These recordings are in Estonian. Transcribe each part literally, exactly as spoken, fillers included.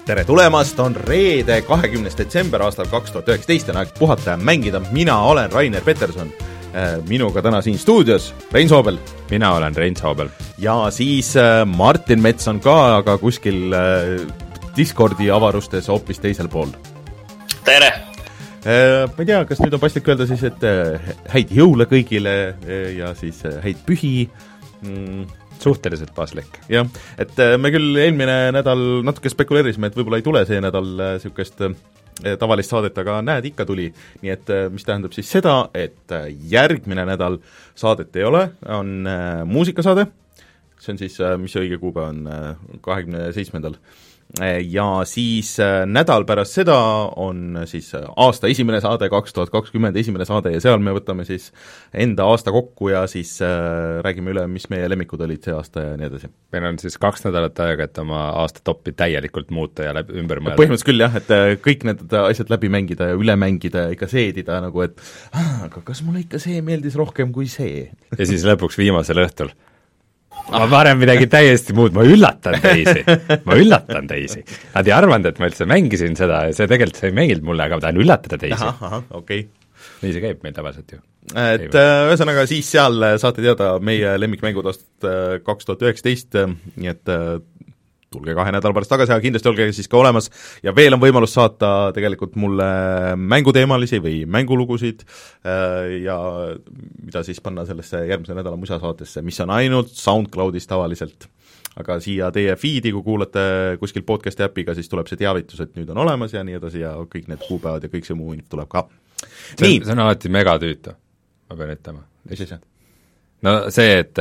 tere tulemast, on reede, kahekümnes detsember aastal kaks tuhat üheksateist on aeg puhata ja mängida, mina olen Rainer Peterson. Minuga täna siin stuudios Rein Soobel. Mina olen Rein Soobel. Ja siis Martin Mets on ka, aga kuskil Discordi avarustes hoopis teisel pool. Tere! Ma ei tea, kas nüüd on paslik öelda siis, et häid jõule kõigile ja siis häid pühi. Suhteliselt paslik. Jah, et me küll eelmine nädal natuke spekuleerisime, et võib-olla ei tule see nädal niisugust tavalist saadet, aga näed, ikka tuli. Nii et mis tähendab siis seda, et järgmine nädal saadet ei ole, on muusikasaade, see on siis, mis õige kuupäev on, kahekümne seitsmendal. Ja siis nädal pärast seda on siis aasta esimene saade, kaks tuhat kakskümmend esimene saade ja seal me võtame siis enda aasta kokku ja siis räägime üle, mis meie lemmikud olid see aasta ja nii edasi. Meil on siis kaks nädalat aega, et oma aasta toppi täielikult muuta ja läbi, ümber mõelda. Põhimõtteliselt küll jah, et kõik need asjad läbi mängida ja üle mängida ja ikka seedida nagu, et aga kas mulle ikka see meeldis rohkem kui see? Ja siis lõpuks viimasel õhtul ma varem midagi täiesti muud, ma üllatan teisi, ma üllatan teisi. Nad ei arvanud, et ma üldse mängisin seda ja see tegelikult see ei meeldinud mulle, aga ma tahan üllatada teisi. Aha, aha, okei. Okay. Nii see käib meil tavaliselt ju. Et ühesõnaga siis seal saate teada meie lemmikmängud aastat kaks tuhat üheksateist, nii et tulge kahe nädala pärast tagasi, aga kindlasti olge siis ka olemas ja veel on võimalus saata tegelikult mulle mänguteemalisi või mängulugusid ja mida siis panna sellesse järgmise nädala musasaatesse, mis on ainult SoundCloudis tavaliselt. Aga siia teie feedi, kui kuulate kuskil podcasti äpiga, siis tuleb see teavitus, et nüüd on olemas ja nii edasi ja kõik need kuupäevad ja kõik see muu tuleb ka. See, nii. See on alati megatüütu, ma pean ütlema. Mis siis? No see, et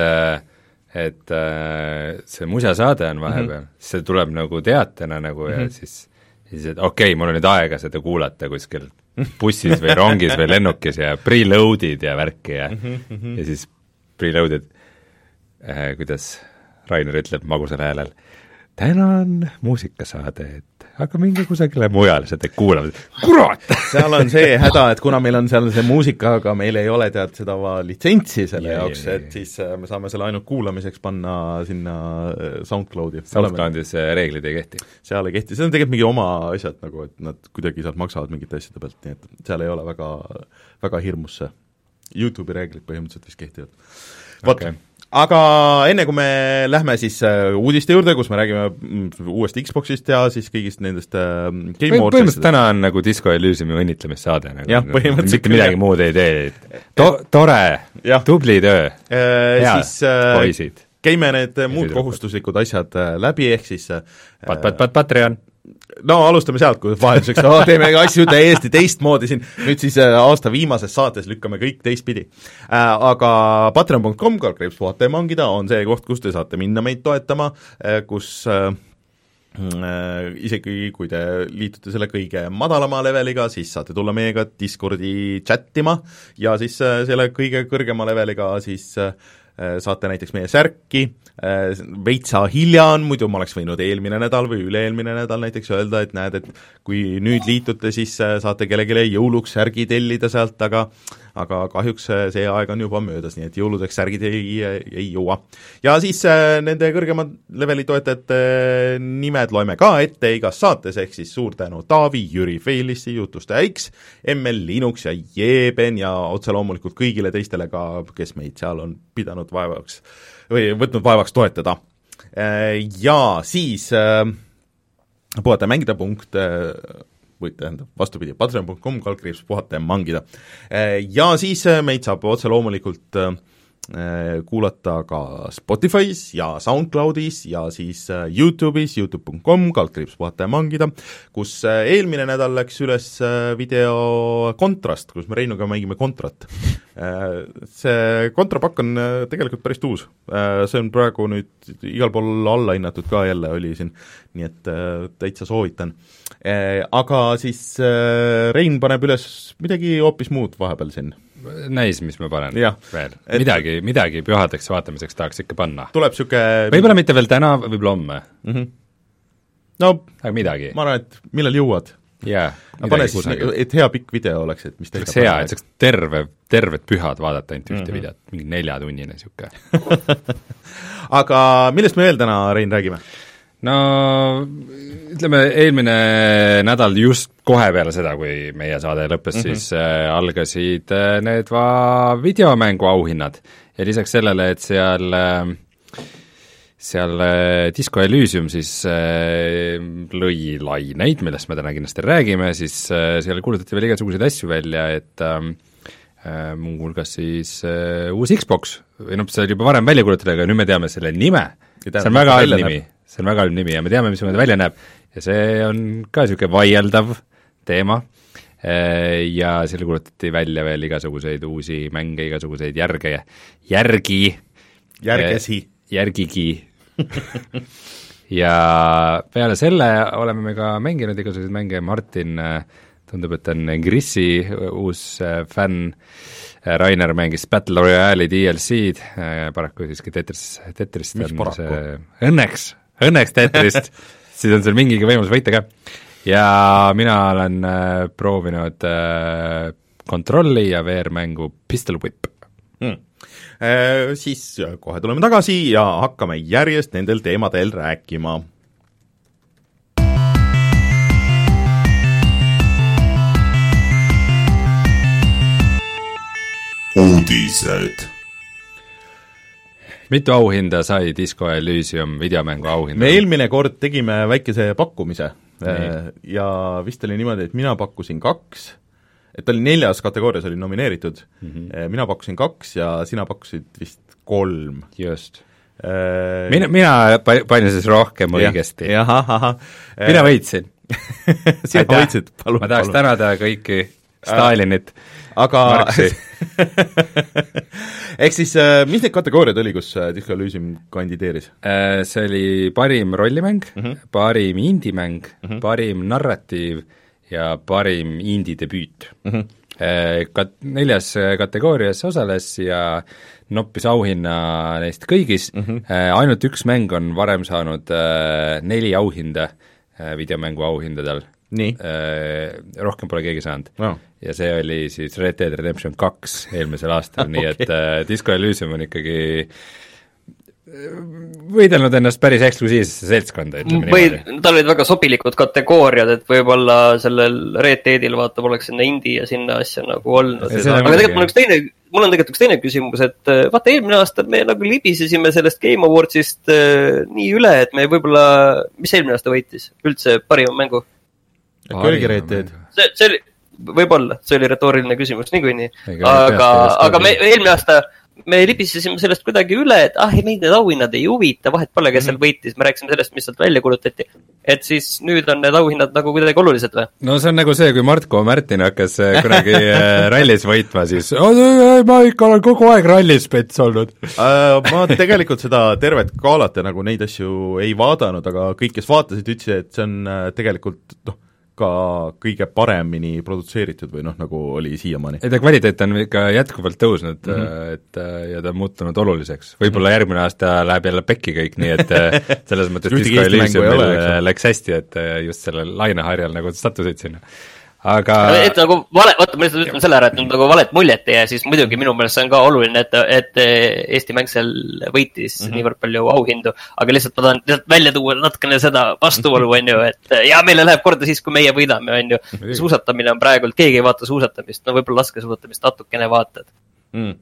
et äh, see musasaade on vahepeal, mm -hmm. see tuleb nagu teatena nagu mm -hmm. ja siis, siis et okei okay,, mul on nüüd aega seda kuulata kuskil bussis või rongis või lennukis ja preloadid ja värki ja, mm -hmm. ja siis preloadid äh,, kuidas Rainer ütleb magusal häälel, täna on muusikasaade, et aga minge kusagile mujale seda kuulama. Kurat! Seal on see häda, et kuna meil on seal see muusika, aga meil ei ole tead seda litsentsi selle ja, jaoks, ja, ja, et siis me saame selle ainult kuulamiseks panna sinna SoundCloudi. SoundCloudis reeglid ei kehti? Seal ei kehti, see on tegelikult mingi oma asjad nagu, et nad kuidagi sealt maksavad mingite asjade pealt, nii et seal ei ole väga, väga hirmus see. YouTube'i reeglid põhimõtteliselt vist kehtivad. Vot. Okay. Aga enne kui me lähme siis uudiste juurde, kus me räägime uuest Xboxist ja siis kõigist nendest äh, Game Awardsist. Põhimõtteliselt täna on nagu Disco Elysiumi õnnitlemissaade. Nagu, jah, põhimõtteliselt. Mitte midagi muud ei tee. To- tore, ja. Tubli töö, äh, head siis, äh, poisid. Käime need ja muud kohustuslikud asjad läbi, ehk siis äh, pat, pat, pat, Patreon. No alustame sealt, kui vahetuseks no, teeme asju täiesti teistmoodi siin, nüüd siis aasta viimases saates lükkame kõik teistpidi. Äh, aga patreon punkt com, kalkriips puhata ja mangida, on see koht, kus te saate minna meid toetama, kus äh, äh, isegi kui te liitute selle kõige madalama leveliga, siis saate tulla meiega Discordi chattima ja siis äh, selle kõige kõrgema leveliga siis äh, saate näiteks meie särki, veitsa hilja on, muidu ma oleks võinud eelmine nädal või üle-eelmine nädal näiteks öelda, et näed, et kui nüüd liitute, siis saate kellelegi jõuluks särgi tellida sealt, aga aga kahjuks see aeg on juba möödas, nii et jõuludeks särgid ei, ei jõua. Ja siis nende kõrgemad leveli toetajate nimed loeme ka ette igas saates, ehk siis suur tänu Taavi, Jüri, Feilissi, Jutuste X, M L Linux ja Jeeben ja otse loomulikult kõigile teistele ka, kes meid seal on pidanud vaevaks või võtnud vaevaks toetada. Ja siis puhata mängida punkt või tähendab vastupidi, patreon punkt com, kalkriips puhata ja mangida. Ja siis meid saab otse loomulikult kuulata ka Spotify's ja SoundCloudis ja siis YouTube'is, youtube punkt com, kalkriips puhata ja mangida, kus eelmine nädal läks üles video Contrast, kus me Reinuga mängime Contrat. See kontrapakk on tegelikult päris uus, see on praegu nüüd igal pool alla hinnatud ka jälle oli siin, nii et täitsa soovitan. Aga siis Rein paneb üles midagi hoopis muud vahepeal siin. Näis, mis ma panen ja, veel. Midagi, et... midagi pühadeks vaatamiseks tahaks ikka panna. Tuleb siuke... Võib-olla mitte veel täna, võib-olla homme. Mm -hmm. No, aga midagi. Ma arvan, et millal jõuad. Jaa, pane siis, et hea pikk video oleks, et mis teeks hea, et saaks terve, terved pühad vaadata ainult ühte mm -hmm. videot, mingi neljatunnine siuke. Aga millest me veel täna, Rein, räägime? No ütleme, eelmine nädal just kohe peale seda, kui meie saade lõppes mm, -hmm. siis äh, algasid äh, need va- videomängu auhinnad ja lisaks sellele, et seal äh, seal äh, Disco Elysium siis äh, lõi laineid, millest me täna kindlasti räägime, siis äh, seal kuulutati veel igasuguseid asju välja, et äh, äh, muuhulgas siis äh, uus Xbox, või noh, see oli juba varem välja kuulutatud, aga nüüd me teame selle nime, see on väga halb nimi, see on väga halb nimi ja me teame, mis see välja näeb ja see on ka niisugune vaieldav teema äh, ja selle kuulutati välja veel igasuguseid uusi mänge, igasuguseid järge, järgi järgesi äh, järgigi ja peale selle oleme me ka mänginud igasuguseid mänge, Martin tundub, et on Grissi uus fänn, Rainer mängis Battle Royale'i D L C-d, paraku siiski Tetris, Tetrist Mis on paraku? see, õnneks, õnneks Tetrist, siis on seal mingigi võimalus võita ka. Ja mina olen äh, proovinud äh, kontrolli ja V R-mängu Pistol Whip hmm. Äh, siis kohe tuleme tagasi ja hakkame järjest nendel teemadel rääkima. Uudised. Mitu auhinda sai Disco Elysium videomängu auhinda? Me eelmine kord tegime väikese pakkumise Nii. ja vist oli niimoodi, et mina pakkusin kaks, et oli neljas kategoorias oli nomineeritud mm, -hmm. mina pakkusin kaks ja sina pakkusid vist kolm. Just. Mina, mina panin siis rohkem õigesti. jah, ahah. Mina võitsin. sina võitsid, palun. Ma tahaks palun. tänada kõiki Stalinit, aga ehk siis, mis need kategooriad oli, kus Disco Elysium kandideeris? See oli parim rollimäng mm, -hmm. parim indie-mäng mm, -hmm. parim narratiiv ja parim indie-debüüt mm. -hmm. Kat-, neljas kategoorias osales ja noppis auhinna neist kõigis mm, -hmm. ainult üks mäng on varem saanud neli auhinda videomängu auhindadel. Nii. Rohkem pole keegi saanud no. ja see oli siis Red Dead Redemption kaks eelmisel aastal okay. Nii et äh, Disco Elysium on ikkagi võidelnud ennast päris eksklusiivsesse seltskonda, ütleme või tal olid väga sobilikud kategooriad, et võib-olla sellel Red Deadil vaata poleks sinna indie ja sinna asja nagu olnud. aga tegelikult mul, üks teine, mul on tegelikult üks teine küsimus, et vaata eelmine aasta me nagu libisesime sellest Game Awardsist äh, nii üle, et me võib-olla, mis eelmine aasta võitis üldse parima mängu? äkki oligi Red Dead? See, see oli, võib-olla, see oli retooriline küsimus niikuinii, aga, aga me eelmine aasta me libisesime sellest kuidagi üle, et ah, meid need auhinnad ei huvita, vahet pole, kes seal võitis, me rääkisime sellest, mis sealt välja kulutati. Et siis nüüd on need auhinnad nagu kuidagi olulised või? No see on nagu see, kui Martko Märtin hakkas kunagi rallis võitma, siis ma ikka olen kogu aeg rallis pets olnud. Ma tegelikult seda tervet kaalat ja nagu neid asju ei vaadanud, aga kõik, kes vaatasid, ütlesid, et see on tegelikult noh, ka kõige paremini produtseeritud või noh, nagu oli siiamaani. ei ta kvaliteet on ikka jätkuvalt tõusnud mm, -hmm. et ja ta on muutunud oluliseks. Võib-olla järgmine aasta läheb jälle pekki kõik, nii et selles mõttes Disco Elysiumil läks hästi, et just sellel laineharjal nagu sattusid sinna. Aga et nagu vale, vaata, ma lihtsalt ütlen selle ära, et nagu valet muljet ja siis muidugi minu meelest see on ka oluline, et, et Eesti mäng seal võitis mm -hmm. niivõrd palju auhindu, aga lihtsalt ma tahan lihtsalt välja tuua natukene seda vastuolu, on ju, et ja meile läheb korda siis, kui meie võidame, on ju. Suusatamine on praegult, keegi ei vaata suusatamist, no võib-olla laskesuusatamist natukene vaatad mm.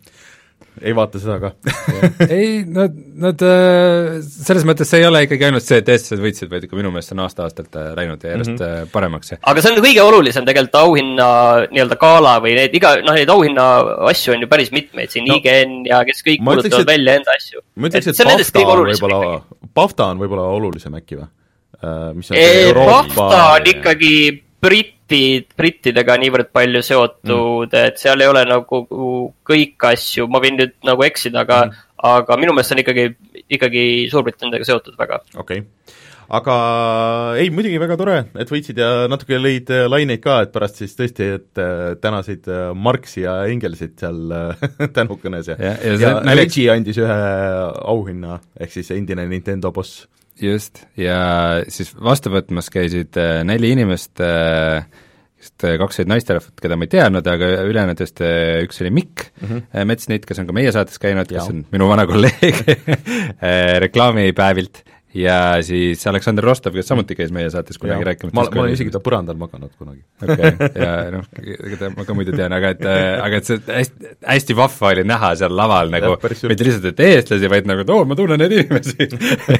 ei vaata seda ka ei, nad, nad selles mõttes see ei ole ikkagi ainult see, et eestlased võitsid, vaid ikka minu meelest on aasta-aastalt läinud ja järjest mm -hmm. paremaks. Aga see on kõige olulisem tegelikult auhinna nii-öelda gaala või need iga, noh, neid auhinna asju on ju päris mitmeid, siin no, I G N ja kes kõik kuulutavad välja enda asju. Ma ütleks, et, et BAFTA on võib-olla, BAFTA on võib-olla olulisem äkki või? Mis on e, BAFTA on ikkagi brittid, brittidega niivõrd palju seotud mm., et seal ei ole nagu kõik asju, ma võin nüüd nagu eksida, aga mm., aga minu meelest on ikkagi, ikkagi Suurbritanniaga seotud väga. Okei okay. Aga ei, muidugi väga tore, et võitsid ja natuke lõid laineid ka, et pärast siis tõesti, et tänasid Marxi ja Engelsit seal tänukõnes ja, ja, ja, ja Reggie andis ühe auhinna, ehk siis endine Nintendo boss. Just, ja siis vastu võtmas käisid neli inimest, just kaks olid naisterahvad, keda ma ei teadnud, aga ülejäänud üks oli Mikk mm -hmm. Metsnit, kes on ka meie saates käinud, kes on minu vana kolleeg reklaamipäevilt ja siis Aleksandr Rostov, kes samuti käis meie saates kunagi rääkimas. ma, ma olen isegi ta põrandal maganud kunagi. okei okay., ja noh, ma ka muidu tean, aga et, aga et see hästi, hästi vahva oli näha seal laval nagu, mitte lihtsalt, et eestlasi, vaid nagu, et oo, ma tunnen neid inimesi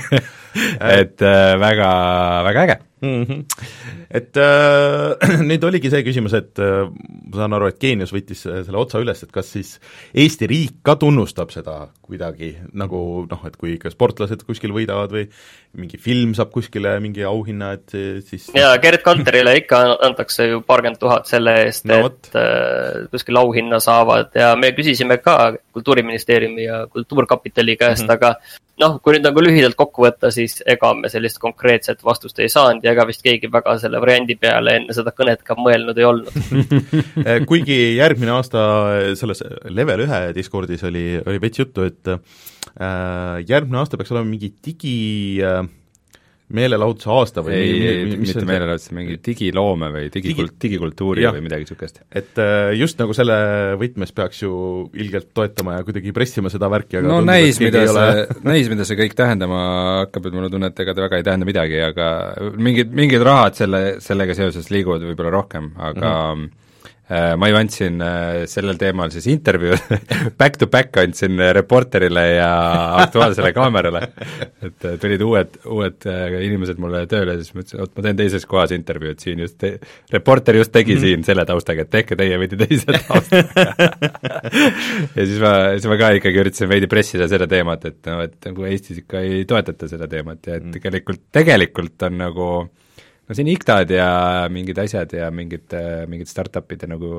et äh, väga, väga äge. Mm-hmm. Et äh, nüüd oligi see küsimus, et äh, ma saan aru, et Geenius võttis selle otsa üles, et kas siis Eesti riik ka tunnustab seda kuidagi, nagu noh, et kui ikka sportlased kuskil võidavad või mingi film saab kuskile mingi auhinna, et siis ja Gerd Kanterile ikka antakse ju paarkümmend tuhat selle eest no,, et äh, kuskil auhinna saavad ja me küsisime ka Kultuuriministeeriumi ja Kultuurkapitali käest mm, -hmm. aga noh, kui nüüd nagu lühidalt kokku võtta, siis ega me sellist konkreetset vastust ei saanud ja ega vist keegi väga selle variandi peale enne seda kõnet ka mõelnud ei olnud. Kuigi järgmine aasta selles level ühe Discordis oli, oli veits juttu, et äh, järgmine aasta peaks olema mingi digi äh, meelelahutuse aasta või ei, mi, mi, mi, mitte meelelahutuse, mingi digiloome või digikult, Digi, digikultuuri jah. Või midagi niisugust. Et just nagu selle võtmes peaks ju ilgelt toetama ja kuidagi pressima seda värki, aga no tundub, näis, mida ole... see, näis, mida see kõik tähendama hakkab, et mulle tunne, et ega ta väga ei tähenda midagi, aga mingid, mingid rahad selle, sellega seoses liiguvad võib-olla rohkem, aga mm-hmm. ma ju andsin sellel teemal siis intervjuu back to back andsin Reporterile ja Aktuaalsele Kaamerale, et tulid uued, uued inimesed mulle tööle, siis ma ütlesin, et ma teen teises kohas intervjuu, et siin just te, Reporter just tegi mm-hmm. siin selle taustaga, et tehke teie veidi teise taustaga ja siis ma, siis ma ka ikkagi üritasin veidi pressida seda teemat, et no, et nagu Eestis ikka ei toetata seda teemat ja et mm. tegelikult, tegelikult on nagu no siin I K T A-d ja mingid asjad ja mingid, mingid startupid nagu,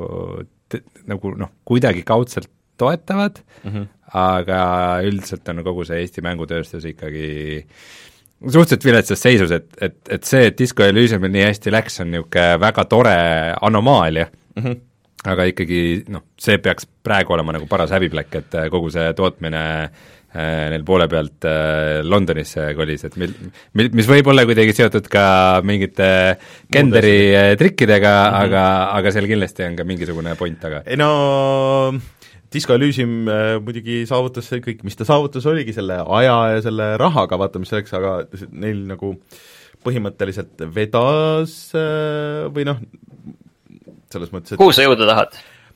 nagu noh, kuidagi kaudselt toetavad mm, -hmm. aga üldiselt on kogu see Eesti mängutööstus ikkagi suhteliselt viletsas seisus, et, et, et see, et Disco Elysiumil nii hästi läks, on niisugune väga tore anomaalia mm, -hmm. aga ikkagi noh, see peaks praegu olema nagu paras häbiplekk, et kogu see tootmine neil poole pealt Londonisse kolis, et mil, mil, mis võib olla kuidagi seotud ka mingite genderi trikkidega mm, -hmm. aga, aga seal kindlasti on ka mingisugune point taga. ei no Disco Elysium muidugi saavutas see kõik, mis ta saavutas, oligi selle aja ja selle rahaga, vaata mis selleks, aga neil nagu põhimõtteliselt vedas või noh, selles mõttes, et kuhu sa jõuda tahad?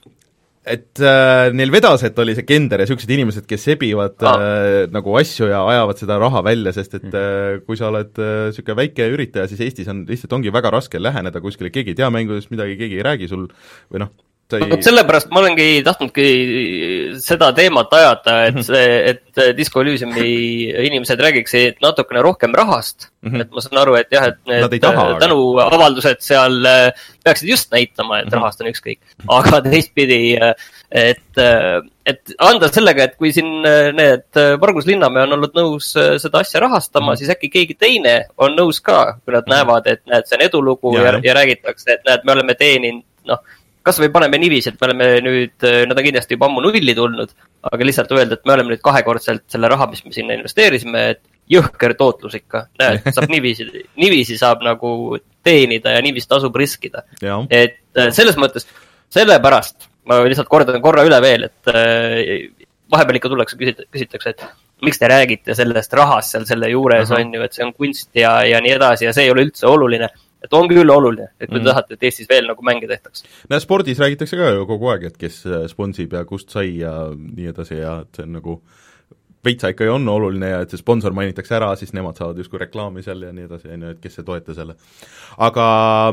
et äh, neil vedas, et oli see gender ja niisugused inimesed, kes sebivad ah. äh, nagu asju ja ajavad seda raha välja, sest et äh, kui sa oled niisugune äh, väike üritaja, siis Eestis on lihtsalt ongi väga raske läheneda kuskile, keegi ei tea mängudest midagi, keegi ei räägi sul või noh, Ei... sellepärast ma olengi tahtnudki seda teemat ajata, et see, et Disco Elysiumi inimesed räägiksid natukene rohkem rahast, mm -hmm. et ma saan aru, et jah, et need taha, tänuavaldused seal peaksid just näitama, et mm -hmm. rahast on ükskõik, aga teistpidi, et, et anda sellega, et kui siin need Margus Linnamäe on olnud nõus seda asja rahastama, mm -hmm. siis äkki keegi teine on nõus ka, kui nad mm -hmm. näevad, et näed, see on edulugu ja, ja, ja räägitakse, et näed, me oleme teeninud, noh, kas või paneme niiviisi, et me oleme nüüd, nad on kindlasti juba ammu nulli tulnud, aga lihtsalt öelda, et me oleme nüüd kahekordselt selle raha, mis me sinna investeerisime, et jõhker tootlus ikka, näed, saab niiviisi, niiviisi saab nagu teenida ja niiviisi tasub riskida. Et selles mõttes, sellepärast, ma lihtsalt kordan korra üle veel, et vahepeal ikka tullakse, küsitakse, et miks te räägite sellest rahast seal selle juures, Aha. on ju, et see on kunst ja, ja nii edasi ja see ei ole üldse oluline. Et on küll oluline, et kui mm. tahate, et Eestis veel nagu mänge tehtaks. no spordis räägitakse ka ju kogu aeg, et kes sponsib ja kust sai ja nii edasi ja et see on nagu veitsa ikka on oluline ja et see sponsor mainitakse ära, siis nemad saavad justkui reklaami seal ja nii edasi, et kes ei toeta selle. Aga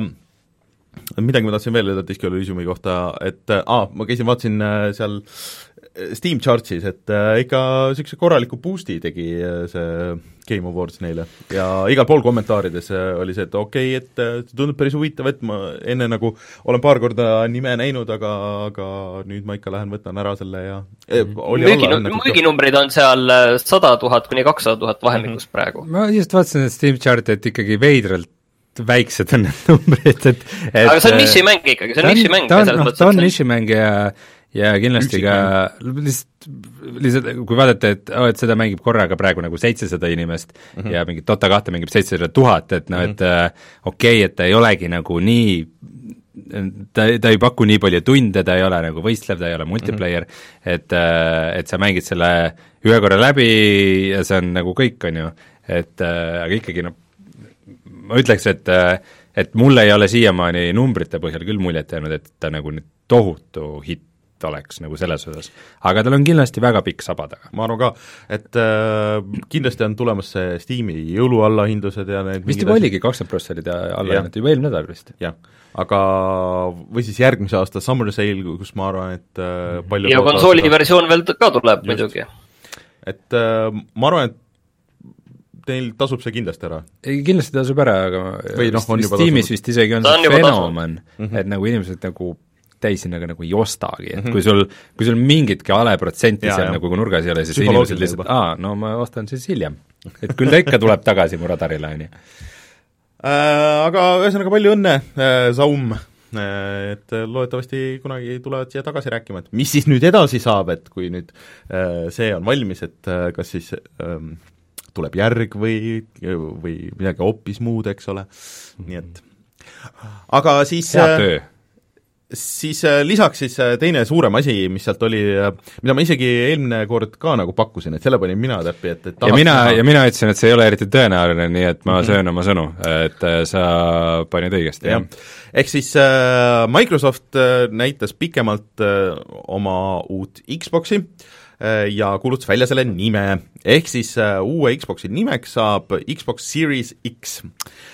midagi ma tahtsin veel öelda Disco Elysiumi kohta, et aa, ma käisin, vaatasin seal Steam Chartsis, et ikka niisuguse korraliku boost'i tegi see Game Awards neile ja igal pool kommentaarides oli see, et okei okay,, et see tundub päris huvitav, et ma enne nagu olen paar korda nime näinud, aga, aga nüüd ma ikka lähen võtan ära selle ja müüginumbrid on seal sada tuhat kuni kakssada tuhat vahemikus mm-hmm. praegu. Ma just vaatasin, et Steam Chart, et ikkagi veidralt väiksed on need numbrid, et, et aga see on nišimäng ikkagi, see on nišimäng. ta on, no, ta on nišimäng ja ja kindlasti ka lihtsalt, lihtsalt kui vaadata, et, oh, et seda mängib korraga praegu nagu seitsesada inimest mm -hmm. ja mingit Dota kahte mängib seitsesada tuhat, et noh, et mm -hmm. okei okay,, et ta ei olegi nagu nii, ta, ta ei paku nii palju tunde, ta ei ole nagu võistlev, ta ei ole multiplayer mm, -hmm. et, et sa mängid selle ühe korra läbi ja see on nagu kõik, on ju, et äh, aga ikkagi noh, ma ütleks, et et mul ei ole siiamaani numbrite põhjal küll muljet jäänud, et ta nagu nüüd tohutu hitt oleks nagu selles osas. aga tal on kindlasti väga pikk saba taga. ma arvan ka, et äh, kindlasti on tulemas see Steam'i jõuluallahindlused ja need vist juba oligi kakskümmend protsenti allahinnad, juba eelmine nädal vist. jah, aga või siis järgmise aasta Summer Sale, kus ma arvan, et äh, palju ja konsooli versioon veel ka tuleb just. Muidugi. Et äh, ma arvan, et teil tasub see kindlasti ära? ei, kindlasti tasub ära, aga või noh, on juba Steamis tasub. Vist isegi on, on see fenomen, mm -hmm. et nagu inimesed nagu täishinnaga nagu ei ostagi, et mm -hmm. kui sul, kui sul mingitki ale protsenti ja, seal ja. nagu nurgas ei ole, siis inimesed lihtsalt, aa, no ma ostan siis hiljem. et küll ta ikka tuleb tagasi mu radarile, on ju. Aga ühesõnaga palju õnne, Saum, et loodetavasti kunagi tulevad siia tagasi rääkima, et mis siis nüüd edasi saab, et kui nüüd see on valmis, et kas siis ähm, tuleb järg või, või midagi hoopis muud, eks ole, nii et aga siis hea töö siis lisaks siis teine suurem asi, mis sealt oli, mida ma isegi eelmine kord ka nagu pakkusin, et selle panin mina täppi, et, et ja mina, ja mina ütlesin, et see ei ole eriti tõenäoline, nii et ma mm -hmm. söön oma sõnu, et sa panid õigesti, jah. Ehk siis äh, Microsoft näitas pikemalt äh, oma uut Xboxi äh, ja kuulutas välja selle nime, ehk siis äh, uue Xboxi nimeks saab Xbox Series X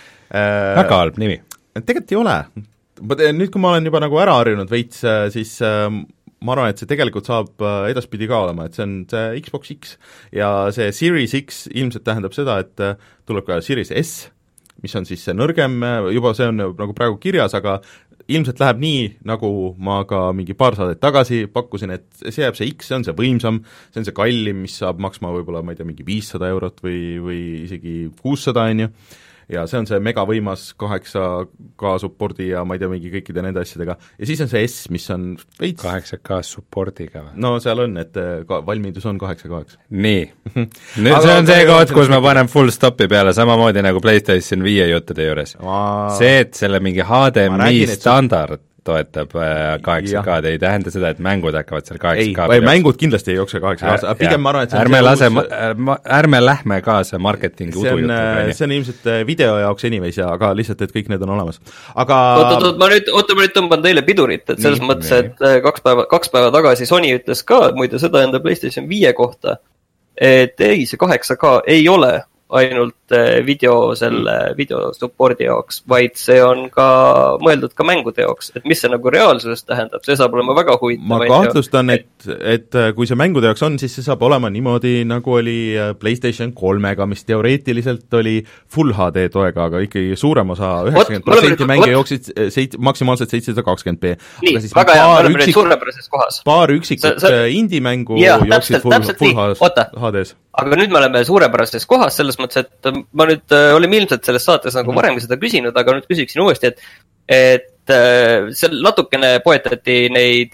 äh,. väga halb nimi. Tegelikult ei ole. Nüüd, kui ma olen juba nagu ära harjunud veits, siis äh, ma arvan, et see tegelikult saab äh, edaspidi ka olema, et see on see Xbox X ja see Series X ilmselt tähendab seda, et äh, tuleb ka Series S, mis on siis see nõrgem, juba see on nagu praegu kirjas, aga ilmselt läheb nii, nagu ma ka mingi paar saadet tagasi pakkusin, et see jääb see X, see on see võimsam, see on see kallim, mis saab maksma võib-olla, ma ei tea, mingi viissada eurot või, või isegi kuussada, on ju, ja see on see megavõimas kaheksa K suppordi ja ma ei tea, mingi kõikide nende asjadega, ja siis on see S, mis on veits kaheksa K suppordiga või? no seal on, et ka valmidus on kaheksa K-ks. nii, nüüd see on see koht, kus ma panen full stopi peale, samamoodi nagu PlayStation viie juttude juures ma.... see, et selle mingi H D M I standard toetab kaheksa K-d, ei tähenda seda, et mängud hakkavad seal kaheksa K ei, mängud kindlasti ei jookse kaheksa K-s, aga pigem ma arvan, et see ärme lase, ärme lähme kaasa marketingi udujuttuga. see on ilmselt video jaoks anyways ja aga lihtsalt, et kõik need on olemas. aga oot, oot, oot, ma nüüd, oota, ma nüüd tõmban teile pidurit, et selles nii, mõttes, et kaks päeva, kaks päeva tagasi Sony ütles ka, muide seda enda PlayStation viie kohta, et ei, see kaheksa K ei ole ainult video selle video supporti jaoks, vaid see on ka mõeldud ka mängude jaoks, et mis see nagu reaalsuses tähendab, see saab olema väga huvitav. ma kahtlustan, et, et kui see mängude jaoks on, siis see saab olema niimoodi, nagu oli PlayStation kolmega, mis teoreetiliselt oli Full H D toega, aga ikkagi suurem osa, üheksakümmend protsenti mänge jooksid seit, maksimaalselt seitsesada kakskümmend p. nii, väga hea, me oleme nüüd suurepärases kohas. paar üksikut indie-mängu jooksid Full, full H D-s. aga nüüd me oleme suurepärases kohas, selles mõttes, et ma nüüd äh, olime ilmselt selles saates nagu varemgi seda küsinud, aga nüüd küsiksin uuesti, et et äh, seal natukene poetati neid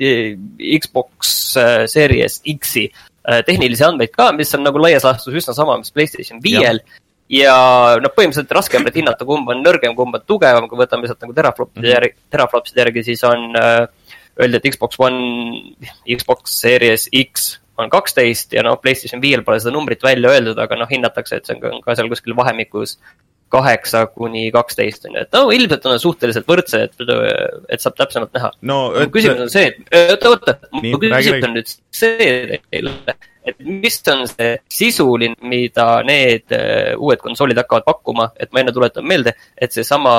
Xbox äh, Series X-i äh, tehnilisi andmeid ka, mis on nagu laias laastus üsna sama, mis PlayStation viiel ja, ja noh, põhimõtteliselt raskem nüüd hinnata, kumb on nõrgem, kumb on tugevam, kui võtame sealt nagu teraflopside järgi, teraflopside järgi, siis on äh, öeldi, et Xbox One, Xbox Series X on kaksteist ja noh, PlayStation viiel pole seda numbrit välja öeldud, aga noh, hinnatakse, et see on ka seal kuskil vahemikus kaheksa kuni kaksteist on ju, et no ilmselt on suhteliselt võrdse, et, et saab täpsemalt näha no,. küsimus on see, et oota, oota, mu küsimus on nüüd see teile, et mis on see sisuline, mida need uued konsoolid hakkavad pakkuma, et ma enne tuletan meelde, et see sama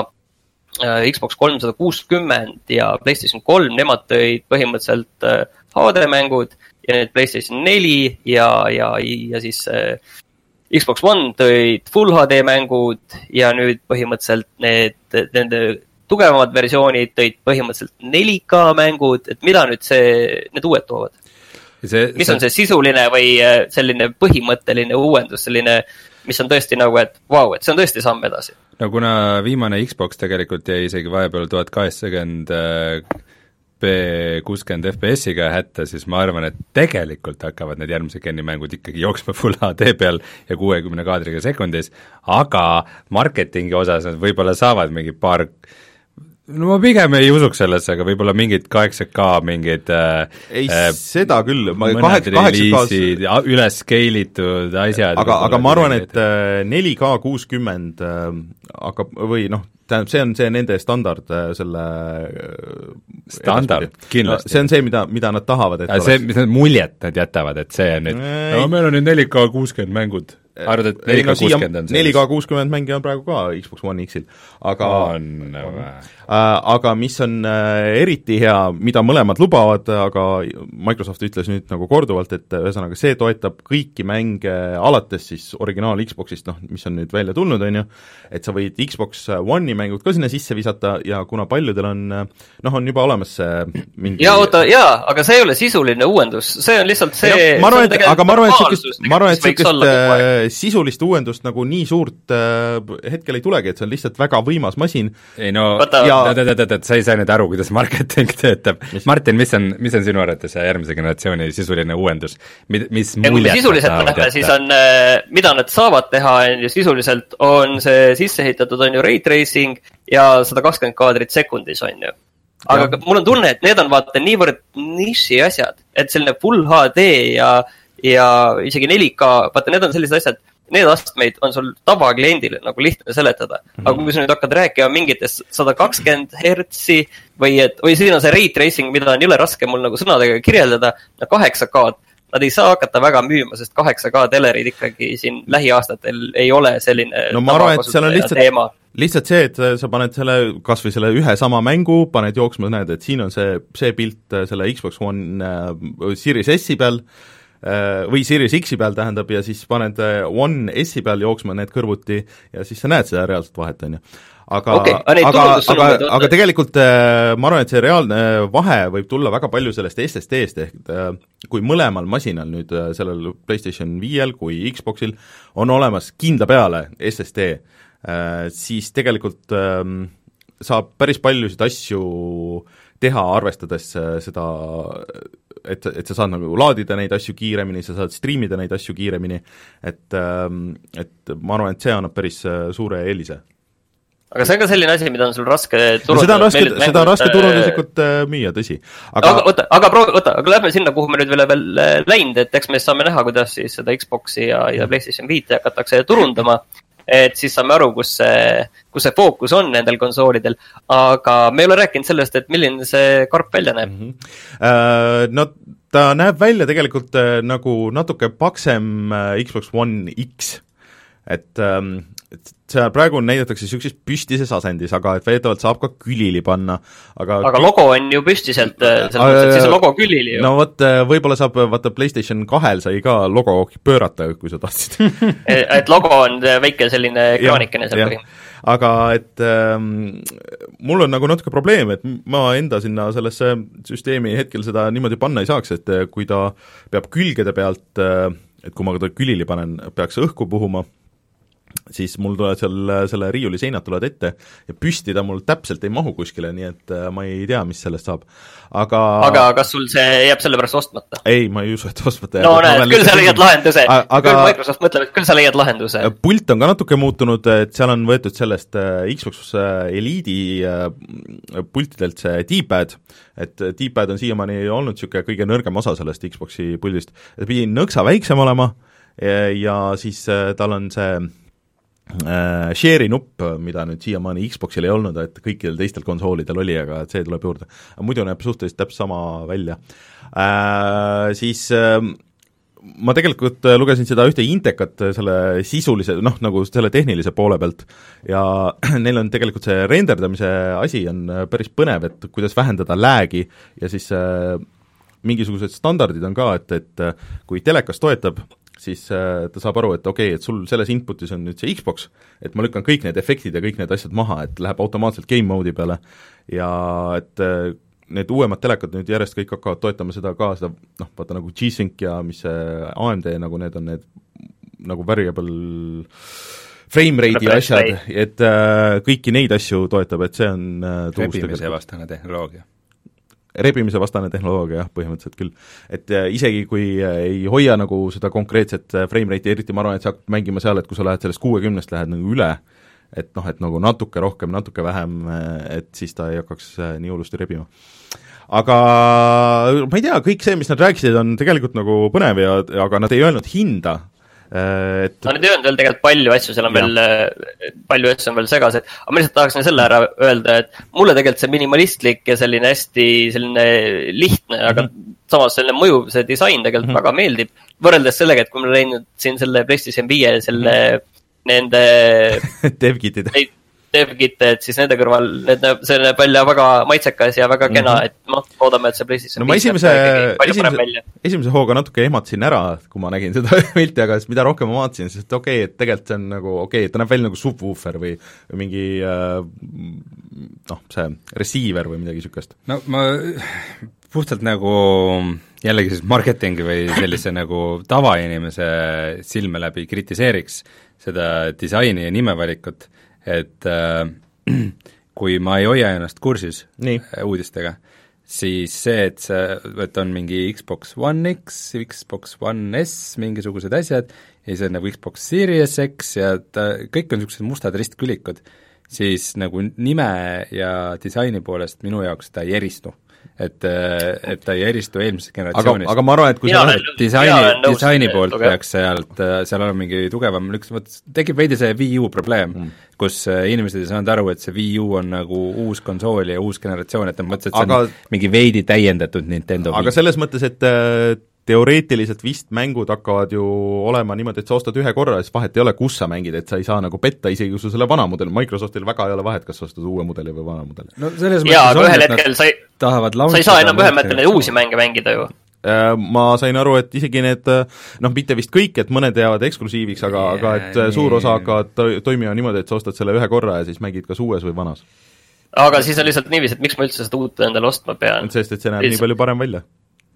Xbox kolmsada kuuskümmend ja PlayStation kolm, nemad tõid põhimõtteliselt H D-mängud ja need PlayStation neli ja, ja, ja siis äh, Xbox One tõid Full H D-mängud ja nüüd põhimõtteliselt need, nende tugevamad versioonid tõid põhimõtteliselt neli K-mängud, et mida nüüd see, need uued toovad? See, mis on see sisuline või selline põhimõtteline uuendus, selline, mis on tõesti nagu, et vau, wow, et see on tõesti samm edasi? No kuna viimane Xbox tegelikult jäi isegi vahepeal tuhat kaheksakümmend P kuuskümmend F P S-iga hätta, siis ma arvan, et tegelikult hakkavad need järgmise genni mängud ikkagi jooksma Full H D peal ja kuuekümne kaadriga sekundis, aga marketingi osas nad võib-olla saavad mingi paar no ma pigem ei usuks sellesse, aga võib-olla mingid kaheksa K mingid äh, ei äh, seda küll, mõned reliisid, üles skeilitud asjad. aga, aga ma arvan, et neli K kuuskümmend hakkab või noh, tähendab, see on see nende standard selle standard, kindlasti. No, see on see, mida, mida nad tahavad, et ja see, mis nad muljet nad jätavad, et see on nüüd, no meil on nüüd neli K kuuskümmend mängud. Arvad, et neli K kuuskümmend on neli K kuuskümmend mänge on praegu ka Xbox One X-il, aga on, äh, aga mis on äh, eriti hea, mida mõlemad lubavad, aga Microsoft ütles nüüd nagu korduvalt, et ühesõnaga see toetab kõiki mänge alates siis originaal Xboxist, noh, mis on nüüd välja tulnud, on ju, et sa võid Xbox One'i mängud ka sinna sisse visata ja kuna paljudel on, noh, on juba olemas see mingi jaa, oota, jaa, aga see ei ole sisuline uuendus, see on lihtsalt see ja, ma arvan, et, aga ma arvan, et sükest, ma arvan, et sükest sisulist uuendust nagu nii suurt äh, hetkel ei tulegi, et see on lihtsalt väga võimas masin. Ei no, ja... sa ei saa nüüd aru, kuidas marketing töötab. Mis? Martin, mis on, mis on sinu arvates järgmise generatsiooni sisuline uuendus? Mis, mis muljet sisuliselt läheme, siis on, mida nad saavad teha, ja sisuliselt on see sissehitatud, on ju ray tracing ja sada kakskümmend kaadrit sekundis, on ju. Aga ja. Mul on tunne, et need on vaata niivõrd niši asjad, et selline full H D ja ja isegi neli K, vaata, need on sellised asjad, need astmeid on sul tavakliendile nagu lihtne seletada. Aga kui sa nüüd hakkad rääkima mingitest sada kakskümmend hertsi või et, või siin on see ray tracing, mida on jõle raske mul nagu sõnadega kirjeldada, no kaheksa K-d, nad ei saa hakata väga müüma, sest kaheksa K telerid ikkagi siin lähiaastatel ei ole selline no ma arvan, et seal on lihtsalt, teema. Lihtsalt see, et sa paned selle, kas või selle ühe sama mängu, paned jooksma, näed, et siin on see, see pilt selle Xbox One äh, Series S-i peal, või Series X-i peal tähendab ja siis paned One S-i peal jooksma need kõrvuti ja siis sa näed seda reaalselt vahet, on ju. Aga, okay, aga, aga, aga tegelikult ma arvan, et see reaalne vahe võib tulla väga palju sellest S S D-st, ehk kui mõlemal masinal nüüd sellel PlayStation viiel kui Xboxil on olemas kindla peale S S D, siis tegelikult saab päris paljusid asju teha, arvestades seda et, et sa saad nagu laadida neid asju kiiremini, sa saad striimida neid asju kiiremini, et, et ma arvan, et see annab päris suure eelise. Aga see on ka selline asi, mida on sul raske turundada. No seda on raske, seda on raske turunduslikult müüa, tõsi. Aga, aga, oota, aga, pro, oota, aga lähme sinna, kuhu me nüüd veel, veel läinud, et eks me saame näha, kuidas siis seda Xboxi ja, ja PlayStation viite hakatakse turundama, et siis saame aru, kus see, kus see fookus on nendel konsoolidel, aga me ei ole rääkinud sellest, et milline see karp välja näeb. Mm-hmm. Uh, no ta näeb välja tegelikult uh, nagu natuke paksem uh, Xbox One X, et, um, et seal praegu näidatakse niisuguses püstises asendis, aga et veedavalt saab ka külili panna. Aga, aga logo on ju püstiselt, selles mõttes, et siis on logo külili ju. No võt, võib-olla saab, vaata PlayStation kahel sai ka logo pöörata, kui sa tahtsid. et logo on väike selline kraanikene seal põhim. Aga et ähm, mul on nagu natuke probleem, et ma enda sinna sellesse süsteemi hetkel seda niimoodi panna ei saaks, et kui ta peab külgede pealt, et kui ma ta külili panen, peaks õhku puhuma, siis mul tulevad seal selle riiuli seinad tulevad ette ja püsti ta mul täpselt ei mahu kuskile, nii et ma ei tea, mis sellest saab. Aga aga kas sul see jääb selle pärast ostmata? Ei, ma ei usu, et ostmata jääb. No näed, küll sa leiad lahenduse. Aga küll Microsoft mõtleb, et küll sa leiad lahenduse. Pult on ka natuke muutunud, et seal on võetud sellest Xbox Elite'i pultidelt see D-pad, et D-pad on siiamaani olnud niisugune kõige nõrgem osa sellest Xboxi puldist. Ta pidi nõksa väiksem olema ja siis tal on see share'i nupp, mida nüüd siiamaani Xboxil ei olnud, et kõikidel teistel konsoolidel oli, aga et see tuleb juurde. Muidu näeb suhteliselt täpselt sama välja. Äh, siis äh, ma tegelikult lugesin seda ühte intekat selle sisulise, noh, nagu selle tehnilise poole pealt ja neil on tegelikult see renderdamise asi on päris põnev, et kuidas vähendada lag'i ja siis äh, mingisugused standardid on ka, et, et kui telekas toetab, siis äh, ta saab aru, et okei okay,, et sul selles inputis on nüüd see Xbox, et ma lükkan kõik need efektid ja kõik need asjad maha, et läheb automaatselt game mode'i peale ja et äh, need uuemad telekad nüüd järjest kõik hakkavad toetama seda ka, seda noh, vaata nagu G-Sync ja mis see A M D, nagu need on need nagu variable frame rate'i asjad, et äh, kõiki neid asju toetab, et see on äh, rebimise vastane tehnoloogia. Rebimise vastane tehnoloogia, jah, põhimõtteliselt küll. Et äh, isegi kui äh, ei hoia nagu seda konkreetset äh, frame rate'i, eriti ma arvan, et sa hakkad mängima seal, et kui sa lähed sellest kuuekümnest, lähed nagu üle, et noh, et nagu natuke rohkem, natuke vähem, et siis ta ei hakkaks nii hullusti rebima. Aga ma ei tea, kõik see, mis nad rääkisid, on tegelikult nagu põnev ja aga nad ei öelnud hinda. Et... no need ei öelnud veel tegelikult palju asju, seal on ja. veel, palju asju on veel segased, aga ma lihtsalt tahaksin selle ära öelda, et mulle tegelikult see minimalistlik ja selline hästi selline lihtne, aga mm-hmm. samas selline mõjuv see disain tegelikult mm-hmm. väga meeldib, võrreldes sellega, et kui ma olen läinud siin selle PlayStation viie selle mm-hmm. nende devkitid devkit, et siis nende kõrval need näeb, see näeb välja väga maitsekas ja väga kena, mm-hmm. et noh, loodame, et see PlayStation no ma esimese, esimese, esimese hooga natuke ehmatasin ära, kui ma nägin seda pilti, aga siis mida rohkem ma vaatasin, sest okei okay,, et tegelikult see on nagu okei okay,, et ta näeb välja nagu subwoofer või, või mingi noh, see receiver või midagi niisugust. No ma puhtalt nagu jällegi siis marketingi või sellise nagu tavainimese silme läbi kritiseeriks seda disaini ja nimevalikut, et äh, kui ma ei hoia ennast kursis Nii. uudistega, siis see, et see, et on mingi Xbox One X, Xbox One S, mingisugused asjad, ja siis on nagu Xbox Series X ja ta, kõik on niisugused mustad ristkülikud, siis nagu nime ja disaini poolest minu jaoks ta ei eristu. Et, et ta ei eristu eelmisest generatsioonist. Aga, aga ma arvan, et kui ja, sa lähed disaini, disaini poolt peaks sealt, seal on mingi tugevam lüks, tekib veidi see Wii U probleem mm., kus inimesed ei saanud aru, et see Wii U on nagu uus konsool ja uus generatsioon, et mõtlesid, et see aga, on mingi veidi täiendatud Nintendo aga Wii. Selles mõttes, et teoreetiliselt vist mängud hakkavad ju olema niimoodi, et sa ostad ühe korra ja siis vahet ei ole, kus sa mängid, et sa ei saa nagu petta isegi, kui sul selle vana mudeli, Microsoftil väga ei ole vahet, kas sa ostad uue mudeli või vana mudeli. No selles jaa, aga ühel hetkel sa ei, sa ei saa enam ühel hetkel neid uusi mänge mängida ju. Ma sain aru, et isegi need, noh, mitte vist kõik, et mõned jäävad eksklusiiviks, aga, yeah, aga et yeah. suur osa hakkavad to- toimima niimoodi, et sa ostad selle ühe korra ja siis mängid kas uues või vanas. Aga siis on lihtsalt niiviisi, et miks ma üldse seda uut endale ostma pean? Sest, et see näeb nii palju parem välja.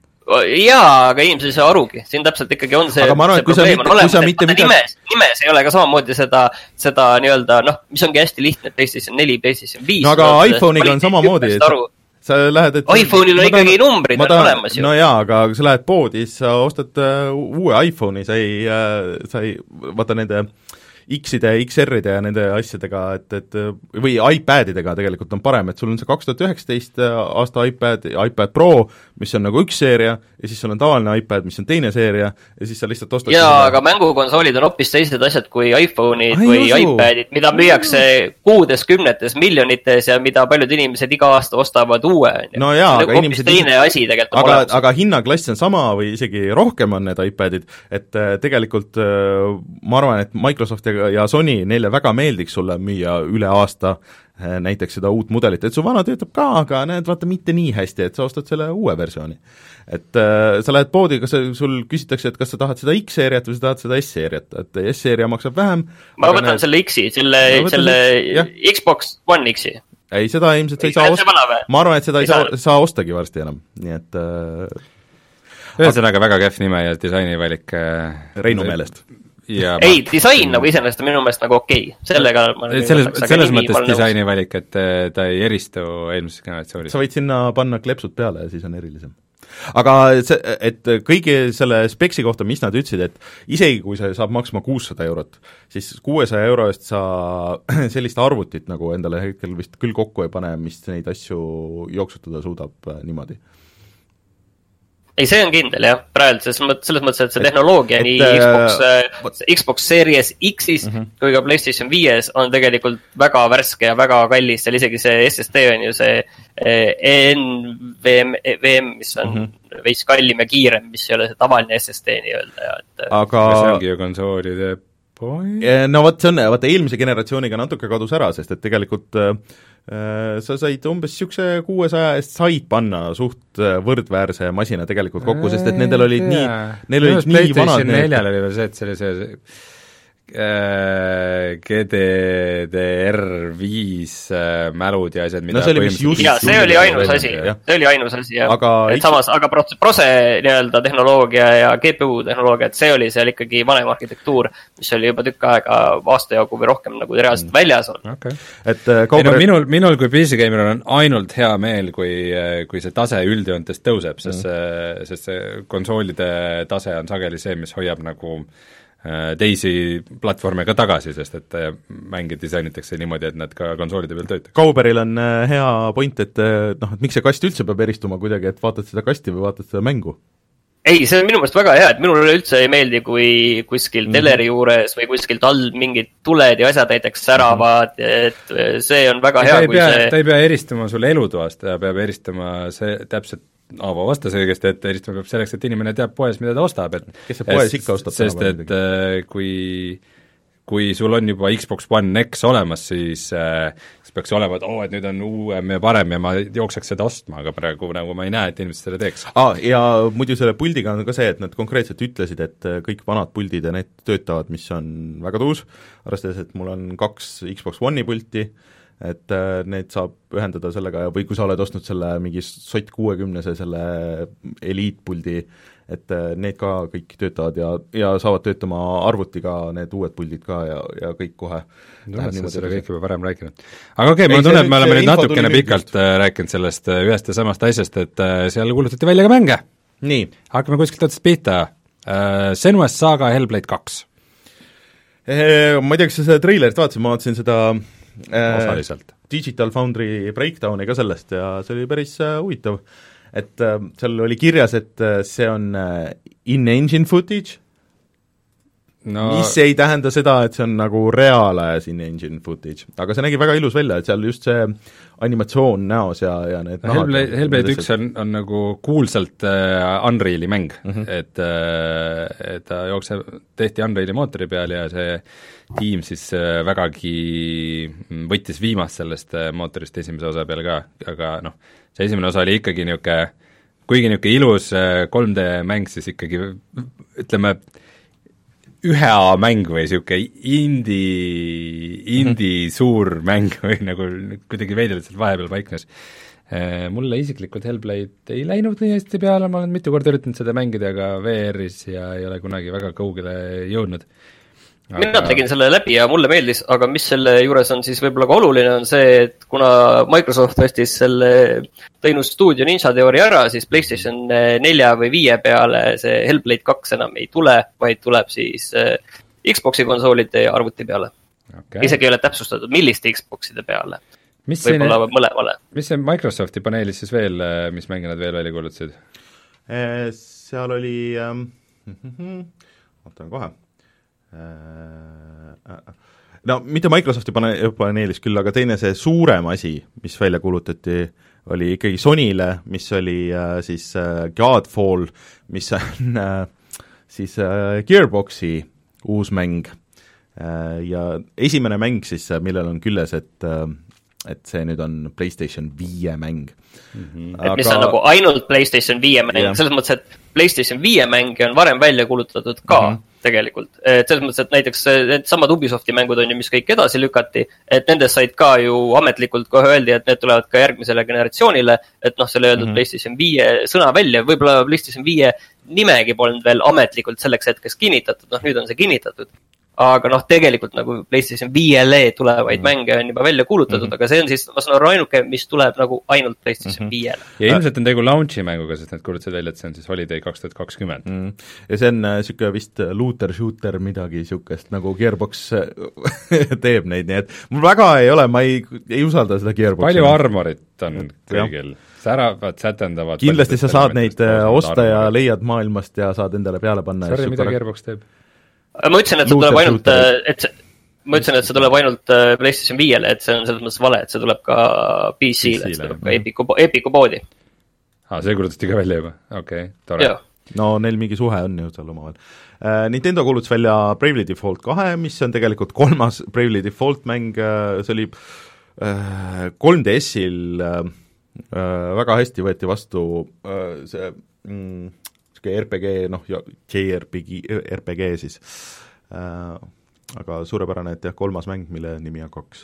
Jaa, aga inimesed ei saa arugi, siin täpselt ikkagi on see, arvan, see probleem on olemas, et mida... nimes, nimes ei ole ka samamoodi seda, seda nii-öelda, noh, mis ongi hästi lihtne, PlayStation neli, PlayStation viis. No aga iPhone'iga on samamoodi, et sa lähed, et iPhone'il on ikkagi numbrid on olemas ju. No jaa, aga kui sa lähed poodi, siis sa ostad uh, uue iPhone'i, sa ei, uh, sa ei, vaata nende X-ide, X R-ide ja nende asjadega, et, et või iPadidega tegelikult on parem, et sul on see kaks tuhat üheksateist aasta iPad, iPad Pro, mis on nagu üks seeria, ja siis sul on tavaline iPad, mis on teine seeria, ja siis sa lihtsalt ostad jaa, seda... aga mängukonsoolid on hoopis teised asjad kui iPhone'id Ai, või usu. iPadid, mida müüakse kuudes, kümnetes, miljonites ja mida paljud inimesed iga aasta ostavad uue. No jaa, aga inimesed... teine asi tegelikult aga, aga hinnaklass on sama või isegi rohkem on need iPadid, et tegelikult ma arvan, et Microsoft ja ja Sony, neile väga meeldiks sulle müüa üle aasta näiteks seda uut mudelit, et su vana töötab ka, aga näed, vaata mitte nii hästi, et sa ostad selle uue versiooni. Et äh, sa lähed poodi, kas sul küsitakse, et kas sa tahad seda X-seeriat või sa tahad seda S-seeriat, et S-seeria maksab vähem. Ma võtan näed... selle X-i, selle, selle jah. Xbox One X-i. Ei, seda ilmselt sa ei saa osta, ma arvan, et seda ei, ei saa, saa ostagi varsti enam, nii et äh... ühesõnaga väga kehv nime ja disainivalik äh... Reinu meelest. Ja ei, disain nagu iseenesest on minu meelest nagu okei okay. Sellega ma selles, selles mõttes disaini valik, et ta ei eristu eelmises generatsioonis. Sa võid sinna panna klepsud peale ja siis on erilisem. Aga see, et kõigi selle speksi kohta, mis nad ütlesid, et isegi kui see saab maksma kuussada eurot, siis kuuesaja euro eest sa sellist arvutit nagu endale hetkel vist küll kokku ei pane, mis neid asju jooksutada suudab niimoodi. Ei, see on kindel, jah, praegu selles mõttes, selles mõttes, et see tehnoloogia et, nii Xbox, äh, Xbox Series X-is mm -hmm. kui ka PlayStation viies on tegelikult väga värske ja väga kallis, seal isegi see S S D on ju see N V M, V M, mis on mm -hmm. veits kallim ja kiirem, mis ei ole see tavaline S S D nii-öelda. Et... aga see ongi ju konsoolide point? No vot, see on, vaata eelmise generatsiooniga natuke kadus ära, sest et tegelikult äh, sa said umbes niisuguse kuuesaja eest said panna suht võrdväärse masina tegelikult kokku, sest et nendel olid nii, neil olid nii vanad need... neljal oli veel see, et see oli see G D D R viis mälud ja asjad, mida no see oli mis just ja see oli ainus asi, see oli ainus asi ja aga et samas, aga prose nii-öelda tehnoloogia ja G P U tehnoloogia, et see oli seal ikkagi vanem arhitektuur, mis oli juba tükk aega aasta jagu või rohkem nagu reaalselt väljas on okay. et Cobra... no, minul, minul kui P C gamer on ainult hea meel, kui, kui see tase üldjoontest tõuseb, sest mm. see, sest see konsoolide tase on sageli see, mis hoiab nagu teisi platvorme ka tagasi, sest et mänge disainitakse niimoodi, et nad ka konsoolide peal töötaks. Kauberil on hea point, et noh, et miks see kast üldse peab eristuma kuidagi, et vaatad seda kasti või vaatad seda mängu? Ei, see on minu meelest väga hea, et minule üldse ei meeldi, kui kuskil teleri juures või kuskilt all mingid tuled ja asjad näiteks säravad, et see on väga ja hea, kui pea, see ta ei pea eristama sulle elutoast, ta peab eristama see täpselt Aavo vastas õigesti, et eristama peab selleks, et inimene teab poes, mida ta ostab, et kes see poes ikka ostab? Sest et midagi. kui kui sul on juba Xbox One X olemas, siis äh, siis peaks olema, et oo, et nüüd on uuem ja parem ja ma jookseks seda ostma, aga praegu nagu ma ei näe, et inimesed selle teeks. Ah, ja muidu selle puldiga on ka see, et nad konkreetselt ütlesid, et kõik vanad puldid ja need töötavad, mis on väga tuus, arvestades, et mul on kaks Xbox One'i pulti, et need saab ühendada sellega, või kui sa oled ostnud selle mingi sott kuuekümnese selle eliitpuldi, et need ka kõik töötavad ja, ja saavad töötama arvutiga need uued puldid ka ja, ja kõik kohe. Tunned, sa seda kõik juba varem rääkinud. Aga okei okay,, mul tunneb, me oleme nüüd natukene pikalt just rääkinud sellest ühest ja samast asjast, et seal kuulutati välja ka mänge. Nii. Hakkame kuskilt otsast pihta. Senua's Saga Hellblade kaks. Ma ei tea, kas sa seda treilerit vaatasid, ma vaatasin seda osaliselt. Digital Foundry breakdowni ka sellest ja see oli päris uh, huvitav, et uh, seal oli kirjas, et uh, see on uh, in-engine footage, no mis ei tähenda seda, et see on nagu reaalajas in-engine footage, aga see nägi väga ilus välja, et seal just see animatsioon näos ja, ja need no, Hellblade, Hellblade üks on, on nagu kuulsalt uh, Unreali mäng mm, -hmm. et, uh, et ta jookseb, tehti Unreali mootori peal ja see tiim siis uh, vägagi võttis viimast sellest uh, mootorist esimese osa peal ka, aga noh, see esimene osa oli ikkagi niisugune, kuigi niisugune ilus uh, kolm D mäng, siis ikkagi ütleme, ühe A mäng või niisugune indie, indie suur mäng või nagu kuidagi veidralt seal vahepeal paiknes. Mulle isiklikult Hellblade ei läinud nii hästi peale, ma olen mitu korda üritanud seda mängida ka V R-is ja ei ole kunagi väga kaugele jõudnud. Aga... mina tegin selle läbi ja mulle meeldis, aga mis selle juures on siis võib-olla ka oluline on see, et kuna Microsoft ostis selle teinud stuudio Ninja Theory ära, siis PlayStation nelja või viie peale see Hellblade kaks enam ei tule, vaid tuleb siis Xboxi konsoolide ja arvuti peale. Okay. Isegi ei ole täpsustatud, milliste Xboxide peale. Mis võib-olla see, mõlemale. Mis see Microsofti paneelis siis veel, mis mänge nad veel välja kuulutasid? Seal oli ähm, ootame kohe. No mitte Microsofti pane-, paneelis küll, aga teine see suurem asi, mis välja kuulutati, oli ikkagi Sonyle, mis oli äh, siis äh, Godfall, mis on äh, siis äh, Gearboxi uus mäng äh, ja esimene mäng siis, millel on küljes, et äh, et see nüüd on PlayStation viie mäng. Mm-hmm. Aga... et mis on nagu ainult PlayStation viie mäng, yeah. Selles mõttes, et PlayStation viie mänge on varem välja kuulutatud ka mm-hmm. tegelikult. Et selles mõttes, et näiteks need samad Ubisofti mängud on ju, mis kõik edasi lükati, et nendest said ka ju ametlikult kohe öeldi, et need tulevad ka järgmisele generatsioonile, et noh, selle öeldud mm-hmm. PlayStation viie sõna välja, võib-olla PlayStation viie nimegi polnud veel ametlikult selleks hetkeks kinnitatud, noh nüüd on see kinnitatud. Aga noh, tegelikult nagu PlayStation viiele tulevaid mm. mänge on juba välja kuulutatud, mm-hmm. aga see on siis, ma saan aru, ainuke, mis tuleb nagu ainult PlayStation mm-hmm. viiele. Ja ilmselt on tegu launchi mänguga, sest need kuulutasid välja, et see on siis Holiday kaks tuhat kakskümmend. Mm. Ja see on niisugune vist looter-shooter midagi niisugust, nagu Gearbox teeb neid, nii et mul väga ei ole, ma ei, ei usalda seda Gearboxi. Palju armorit on kõigil, säravad, sätendavad. Kindlasti sa saad neid osta ja leiad maailmast ja saad endale peale panna. Sorry, mida Gearbox teeb? Ma ütlesin, et see tuleb ainult, et see, ma ütlesin, et see tuleb ainult PlayStation viiele, et see on selles mõttes vale, et see tuleb ka P C-le, et see tuleb ka Epiku, Epiku poodi. Ah, see kuulutati ka välja juba, okei, okay, tore. Ja. No neil mingi suhe on ju seal omavahel. Uh, Nintendo kuulutas välja Bravely Default kahe, mis on tegelikult kolmas Bravely Default mäng, see oli uh, kolm D S-il uh, väga hästi võeti vastu uh, see mm, R P G, noh, J R P G, R P G siis äh,, aga suurepärane, et jah, kolmas mäng, mille nimi on kaks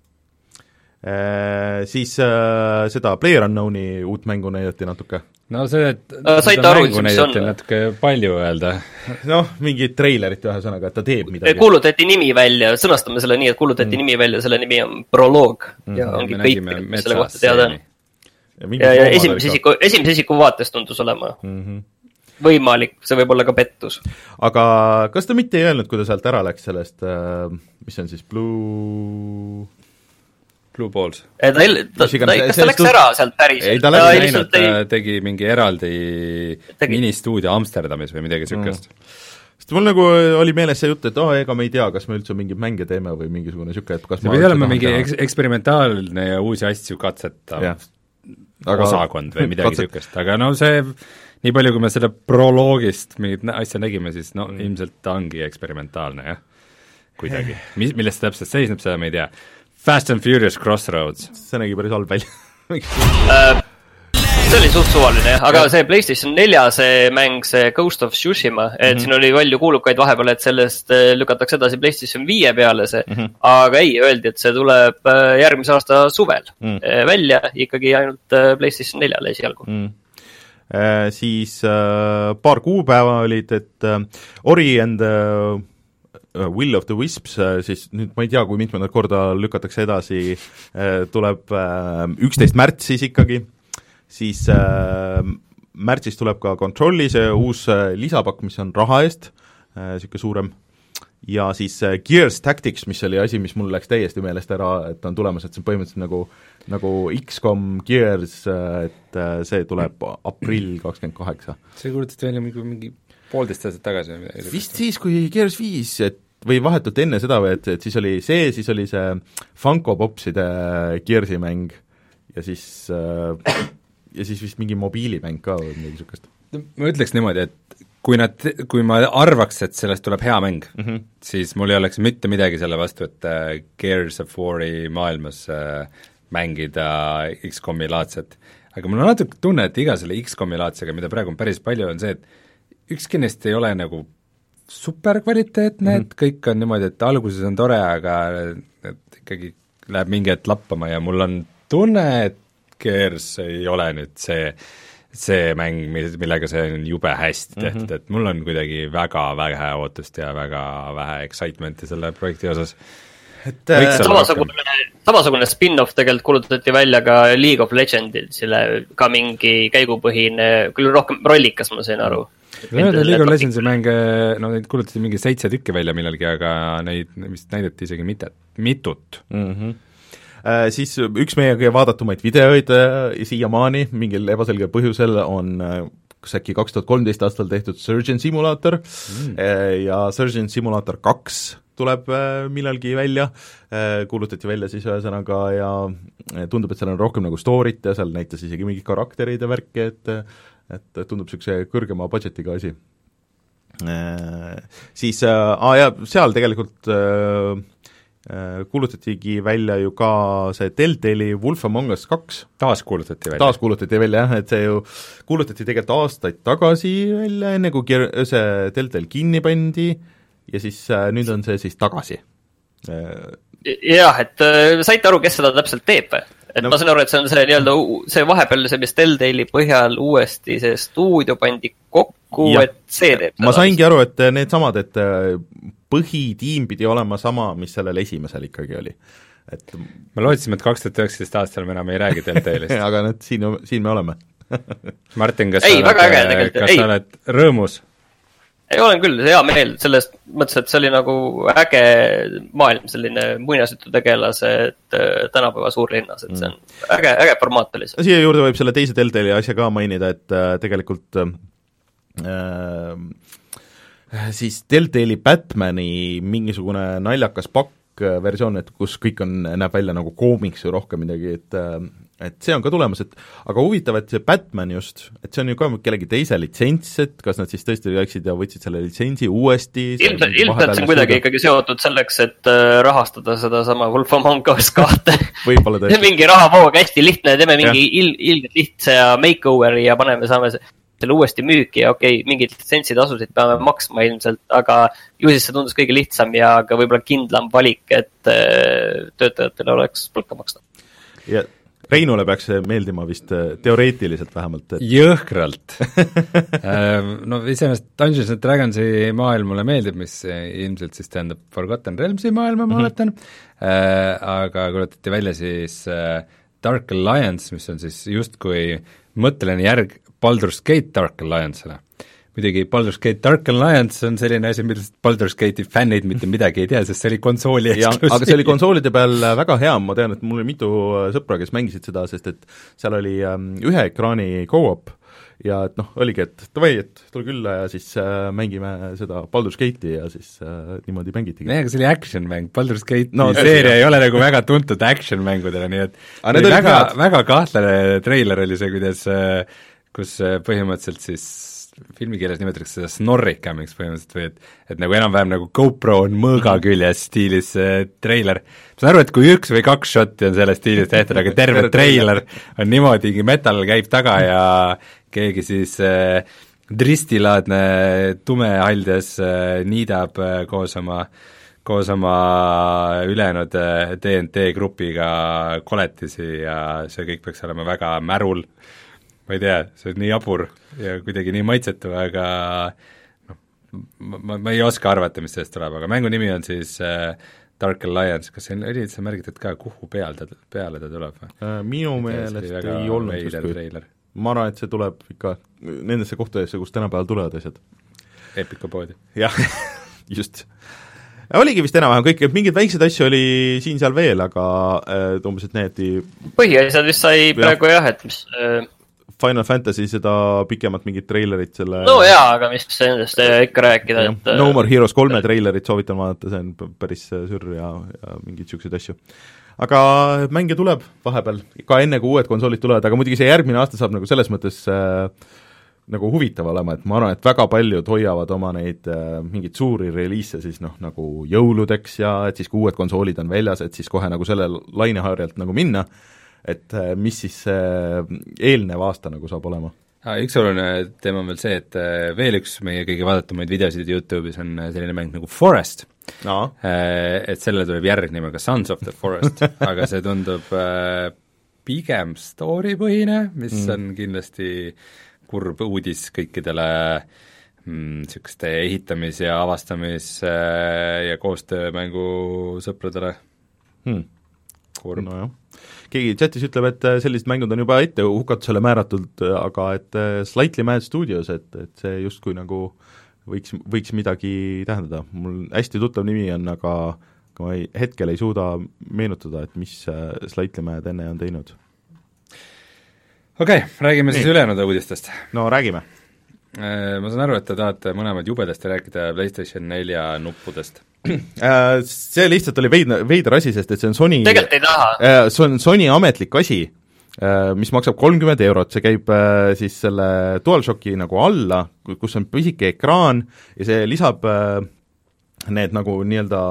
äh,. Siis äh, seda PlayerUnknown'i uut mängu näidati natuke. No see, et äh, seda mängu näidati on natuke palju öelda. Noh, mingid treilerit ühesõnaga, et ta teeb midagi. Kuulutati nimi välja, sõnastame selle nii, et kuulutati mm. nimi välja, selle nimi on Proloog mm. ja ongi kõik, mis selle kohta teada on. Ja, ja, ja esimese isiku, esimese isiku vaates tundus olema. Mm-hmm. võimalik, see võib olla ka pettus. aga kas ta mitte ei öelnud, kui ta sealt ära läks sellest, mis on siis Blue Blue Balls. Ta, ta, ta, ta, kas ta läks tust... ära sealt päris? ei, ta ta läks läinud, ta ei... tegi mingi eraldi tegi. ministuudio Amsterdamis või midagi niisugust mm.. sest mul nagu oli meeles see jutt, et oh, ega me ei tea, kas me üldse mingeid mänge teeme või mingisugune niisugune, et kas see pidi olema mingi eks- eksperimentaalne ja uusi asju katsetav aga... osakond või midagi niisugust katset..., aga no see nii palju, kui me selle proloogist mingit asja nägime, siis no mm. ilmselt ta ongi eksperimentaalne, jah, kuidagi. Mis, millest see täpselt seisneb, seda me ei tea. Fast and Furious Crossroads. see nägi päris halb välja uh, see oli suht suvaline, aga see PlayStation nelja see mäng, see Ghost of Tsushima, et mm-hmm. siin oli palju kuulukaid vahepeal, et sellest lükatakse edasi PlayStation viie peale see, mm-hmm. aga ei, öeldi, et see tuleb järgmise aasta suvel mm. välja, ikkagi ainult PlayStation neljale esialgu mm. Äh, siis äh, paar kuupäeva olid, et äh, Ori and äh, Will of the Wisps, äh, siis nüüd ma ei tea, kui mitmendat korda lükatakse edasi äh,, tuleb üksteist äh, märts siis ikkagi, siis äh, märtsis tuleb ka Controlli see uus äh, lisapakk, mis on raha eest äh,, niisugune suurem, ja siis äh, Gears Tactics, mis oli asi, mis mul läks täiesti meelest ära, et on tulemas, et see on põhimõtteliselt nagu nagu X COM Gears, et see tuleb aprill kakskümmend kaheksa. see kuulutati välja mingi, mingi poolteist aastat tagasi. vist siis, kui Gears viis, et või vahetult enne seda või, et, et siis oli see, siis oli see Funko Popside Gearsi mäng ja siis ja siis vist mingi mobiilimäng ka või midagi niisugust. Ma ütleks niimoodi, et kui nad, kui ma arvaks, et sellest tuleb hea mäng mm, -hmm. siis mul ei oleks mitte midagi selle vastu, et Gears of War'i maailmas mängida X COM-i laadset. Aga mul on natuke tunne, et iga selle X COM-i laadsega, mida praegu on päris palju, on see, et ükski neist ei ole nagu superkvaliteetne mm, -hmm. et kõik on niimoodi, et alguses on tore, aga et ikkagi läheb mingi hetk lappama ja mul on tunne, et Gears ei ole nüüd see, see mäng, millega see on jube hästi tehtud mm, -hmm. et mul on kuidagi väga vähe ootust ja väga vähe excitementi selle projekti osas. et samasugune, samasugune spin-off tegelikult kuulutati välja ka League of Legendsile, ka mingi käigupõhine, küll rohkem rollikas, ma sain aru. League of Legendsi mänge, no neid kuulutati mingi seitse tükki välja millalgi, aga neid vist näidati isegi mitte, mitut mm. -hmm. Äh, siis üks meie kõige vaadatumaid videoid äh, siiamaani mingil ebaselgel põhjusel on äh, kas äkki kaks tuhat kolmteist aastal tehtud Surgeon Simulator mm. äh, ja Surgeon Simulator kaks tuleb äh, millalgi välja äh,, kuulutati välja siis ühesõnaga ja tundub, et seal on rohkem nagu story't ja seal näitas isegi mingid karakterid ja värki, et et tundub niisuguse kõrgema budgetiga asi äh,. Siis äh, ah, ja seal tegelikult äh, kuulutatigi välja ju ka see Telltale'i Wolf Among Us kaks. Taas kuulutati välja? Taas kuulutati välja, jah, et see ju kuulutati tegelikult aastaid tagasi välja, enne kui see Telltale kinni pandi ja siis äh, nüüd on see siis tagasi. Jah, et äh, saite aru, kes seda täpselt teeb või? Et no, ma saan aru, et see on see nii-öelda see vahepeal see, mis Telltale'i põhjal uuesti see stuudio pandi kokku, et see teeb ma saingi aru, et need samad, et põhitiim pidi olema sama, mis sellel esimesel ikkagi oli. Et me lootsime, et kaks tuhat üheksateist aastal me enam ei räägi Telltale'ist. aga nüüd siin, siin me oleme. Martin, kas ei, sa oled, äge, kas ei. sa oled rõõmus? Ei, olen küll, hea meel sellest mõttes, et see oli nagu äge maailm, selline muinasjutu tegelased tänapäeva suurlinnas, et see on äge, äge formaat oli see. Siia juurde võib selle teise Telltale'i asja ka mainida, et tegelikult äh, siis Telltale'i Batmani mingisugune naljakas pakk versioon, et kus kõik on, näeb välja nagu koomiks või rohkem midagi, et et see on ka tulemas, et aga huvitav, et see Batman just, et see on ju ka kellegi teise litsents, et kas nad siis tõesti läksid ja võtsid selle litsentsi uuesti ilmselt, ilmselt see on kuidagi ikkagi seotud selleks, et rahastada seda sama Wolf Among Us kahte võib-olla tõesti. mingi rahavoog hästi lihtne, teeme mingi il, ilgelt lihtsa makeoveri ja paneme, saame selle uuesti müüki ja okei, okay, mingid litsentsitasusid peame maksma ilmselt, aga ju siis see tundus kõige lihtsam ja ka võib-olla kindlam valik, et töötajatele oleks palka maksta. Ja Reinule peaks meeldima vist teoreetiliselt vähemalt et.... Jõhkralt no iseenesest Dungeons and Dragonsi maailm mulle meeldib, mis ilmselt siis tähendab Forgotten Realmsi maailma, ma oletan mm-hmm. äh, aga kuulutati välja siis äh, Dark Alliance, mis on siis justkui mõtteline järg Baldur's Gate Dark Alliance'le, muidugi Baldur's Gate Dark Alliance on selline asi, millest Baldur's Gate'i fännid mitte midagi ei tea, sest see oli konsooli eksklusiiv. aga see oli konsoolide peal väga hea, ma tean, et mul oli mitu sõpra, kes mängisid seda, sest et seal oli ähm, ühe ekraani go-op ja et noh, oligi, et davai, et tule külla ja siis äh, mängime seda Baldur's Gate'i ja siis äh, niimoodi mängitigi. Nee, aga see oli action-mäng, Baldur's Gate'i no, seeria ei ole nagu väga tuntud action-mängudele, nii et ah, oli väga, väga kahtlane treiler oli see, kuidas äh, kus põhimõtteliselt siis filmikeeles nimetatakse seda snorrikamiks põhimõtteliselt või et, et nagu enam-vähem nagu GoPro on mõõga küljes stiilis äh, treiler. ma saan aru, et kui üks või kaks šotti on selles stiilis tehtud, aga terve treiler on niimoodi, metal käib taga ja keegi siis äh, dristilaadne tumehaldes äh, niidab äh, koos oma koos oma ülejäänud D and D grupiga koletisi ja see kõik peaks olema väga märul. Ma ei tea, see on nii jabur ja kuidagi nii maitsetu, aga noh, ma, ma ei oska arvata, mis sellest tuleb, aga mängu nimi on siis äh, Dark Alliance, kas see oli üldse märgitud ka, kuhu peal ta, peale ta tuleb või? Minu meelest ei olnud justkui. Ma arvan, et see tuleb ikka nendesse kohtadesse, kus tänapäeval tulevad asjad. Epica poodi. Jah, just. Oligi vist enam-vähem kõik, et mingeid väikseid asju oli siin-seal veel, aga äh, umbes, et need põhiasjad vist sai praegu jah, et mis äh... Final Fantasy seda pikemat mingit treilerit selle no jaa, aga mis nendest ikka rääkida, et No More Heroes kolme treilerit soovitan vaadata, see on päris sürr ja, ja mingeid siukseid asju. Aga mänge tuleb vahepeal, ka enne kui uued konsoolid tulevad, aga muidugi see järgmine aasta saab nagu selles mõttes äh, nagu huvitav olema, et ma arvan, et väga paljud hoiavad oma neid äh, mingeid suuri reliise siis noh, nagu jõuludeks ja et siis kui uued konsoolid on väljas, et siis kohe nagu selle laineharjalt nagu minna, et mis siis eelnev aasta nagu saab olema? Üks oluline teema on veel see, et veel üks meie kõige vaadatumaid videosid YouTube'is on selline mäng nagu Forest no., et sellele tuleb järg nimega Sons of the Forest aga see tundub pigem story-põhine, mis mm. on kindlasti kurb uudis kõikidele niisuguste mm, ehitamis- ja avastamis- ja koostöömängu sõpradele hmm. kurb no, keegi chatis ütleb, et sellised mängud on juba ette hukatusele määratud, aga et Slightly Mad Studios, et, et see justkui nagu võiks, võiks midagi tähendada. Mul hästi tuttav nimi on, aga ma ei, hetkel ei suuda meenutada, et mis Slightly Mad enne on teinud. Okei, okay, räägime Nii. siis ülejäänud uudistest. No räägime. Ma saan aru, et te tahate mõlemad jubedasti rääkida PlayStation nelja nuppudest. See lihtsalt oli veid, veider asi, sest et see on Sony tegelikult ei taha. See on Sony ametlik asi, mis maksab kolmkümmend eurot, see käib siis selle DualShocki nagu alla, kus on pisike ekraan ja see lisab need nagu nii-öelda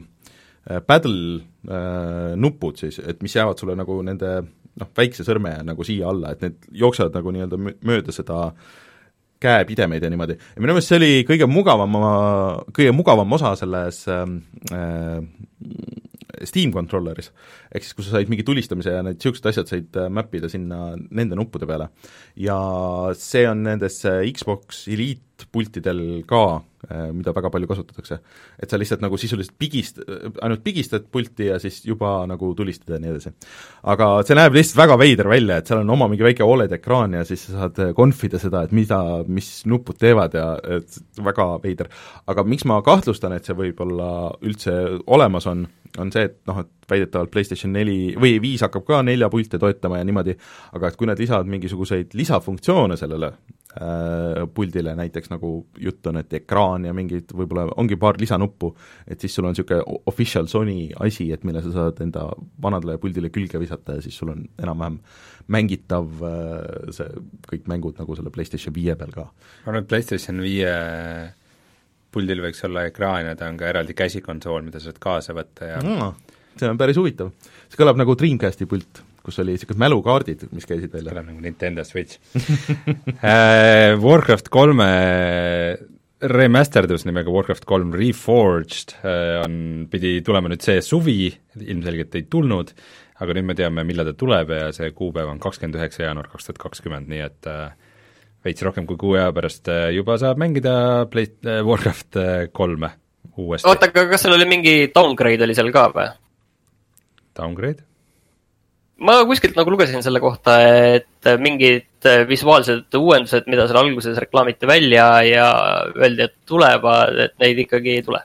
paddle nupud siis, et mis jäävad sulle nagu nende noh, väikse sõrme nagu siia alla, et need jooksevad nagu nii-öelda mööda seda käepidemeid ja niimoodi. Ja minu meelest see oli kõige mugavam, kõige mugavam osa selles äh, Steam controlleris, ehk siis kus sa said mingi tulistamise ja need siuksed asjad said mappida sinna nende nuppude peale. Ja see on nendes Xbox Elite pultidel ka, mida väga palju kasutatakse. Et sa lihtsalt nagu sisuliselt pigist, ainult pigistad pulti ja siis juba nagu tulistad ja nii edasi. Aga see näeb lihtsalt väga veider välja, et seal on oma mingi väike O L E D-ekraan ja siis sa saad konfida seda, et mida, mis nupud teevad ja et väga veider. Aga miks ma kahtlustan, et see võib-olla üldse olemas on, on see, et noh, et väidetavalt PlayStation neli või viis hakkab ka nelja pulte toetama ja niimoodi, aga et kui nad lisavad mingisuguseid lisafunktsioone sellele äh, puldile, näiteks nagu jutt on, et ekraan ja mingid, võib-olla ongi paar lisanuppu, et siis sul on niisugune official Sony asi, et mille sa saad enda vanadele puldile külge visata ja siis sul on enam-vähem mängitav äh, see kõik mängud nagu selle PlayStation viie peal ka. Ma arvan, et PlayStation viie puldil võiks olla ekraan ja ta on ka eraldi käsikonsool, mida sa saad kaasa võtta ja no, see on päris huvitav. See kõlab nagu Dreamcasti pult, kus oli niisugused mälukaardid, mis käisid välja. Kõlab nagu Nintendo Switch Warcraft kolme remasterdus nimega Warcraft kolm Reforged on, pidi tulema nüüd see suvi, ilmselgelt ei tulnud, aga nüüd me teame, millal ta tuleb ja see kuupäev on kakskümmend üheksa jaanuar kaks tuhat kakskümmend, nii et veits rohkem kui kuu aja pärast juba saab mängida Play, Warcraft kolme uuesti. oota, aga kas seal oli mingi downgrade oli seal ka või? Downgrade? ma kuskilt nagu lugesin selle kohta, et mingid visuaalsed uuendused, mida seal alguses reklaamiti välja ja öeldi, et tulevad, et neid ikkagi ei tule.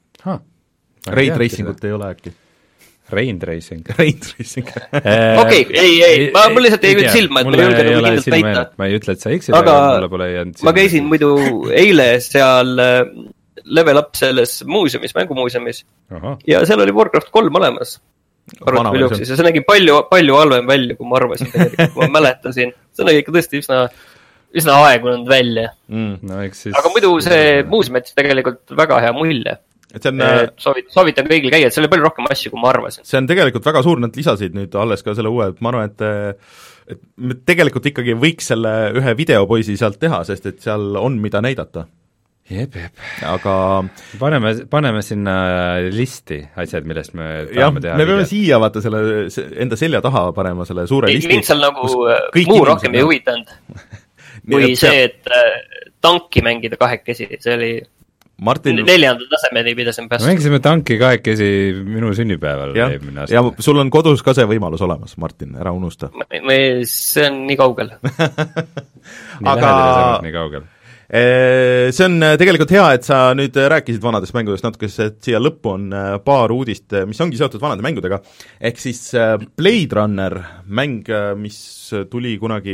Raid Racingut ei ole äkki? Rain Racing. Rain Racing. Okei, ei, ei, ma mul lihtsalt ei jõudnud silma, et ma ei julge nagu kindlalt väita. Ma ei ütle, et sa eksid, aga mulle pole jäänud silma. Ma käisin muidu eile seal Level Up selles muuseumis, mängumuuseumis. Aha. Ja seal oli Warcraft kolm olemas. Ja see nägi palju, palju halvem välja, kui ma arvasin. Kui ma mäletasin. See nägi ikka tõesti üsna, üsna aegunud välja. Mm, no, siis... Aga muidu see muuseum jättis tegelikult väga hea mulje. Et see on, soovit, soovitan kõigil käia, et seal oli palju rohkem asju, kui ma arvasin. See on tegelikult väga suur, nad lisasid nüüd alles ka selle uue, et ma arvan, et, et me tegelikult ikkagi võiks selle ühe videopoisi sealt teha, sest et seal on mida näidata. Jep, jep. Aga paneme, paneme sinna listi asjad, millest me tahame teha. Me peame videot. Siia vaata selle enda selja taha panema selle suure listi. Mind seal nagu muu rohkem ei huvitanud. Kui see, et tanki mängida kahekesi, see oli Martin... neljanda tasemeni pidasin päästa. Me mängisime tanki kahekesi minu sünnipäeval. Ja, ja sul on kodus ka see võimalus olemas, Martin, ära unusta. Me, see on nii kaugel. nii Aga... nii kaugel. See on tegelikult hea, et sa nüüd rääkisid vanadest mängudest natuke, et siia lõppu on paar uudist, mis ongi seotud vanade mängudega. Ehk siis Blade Runner mäng, mis tuli kunagi,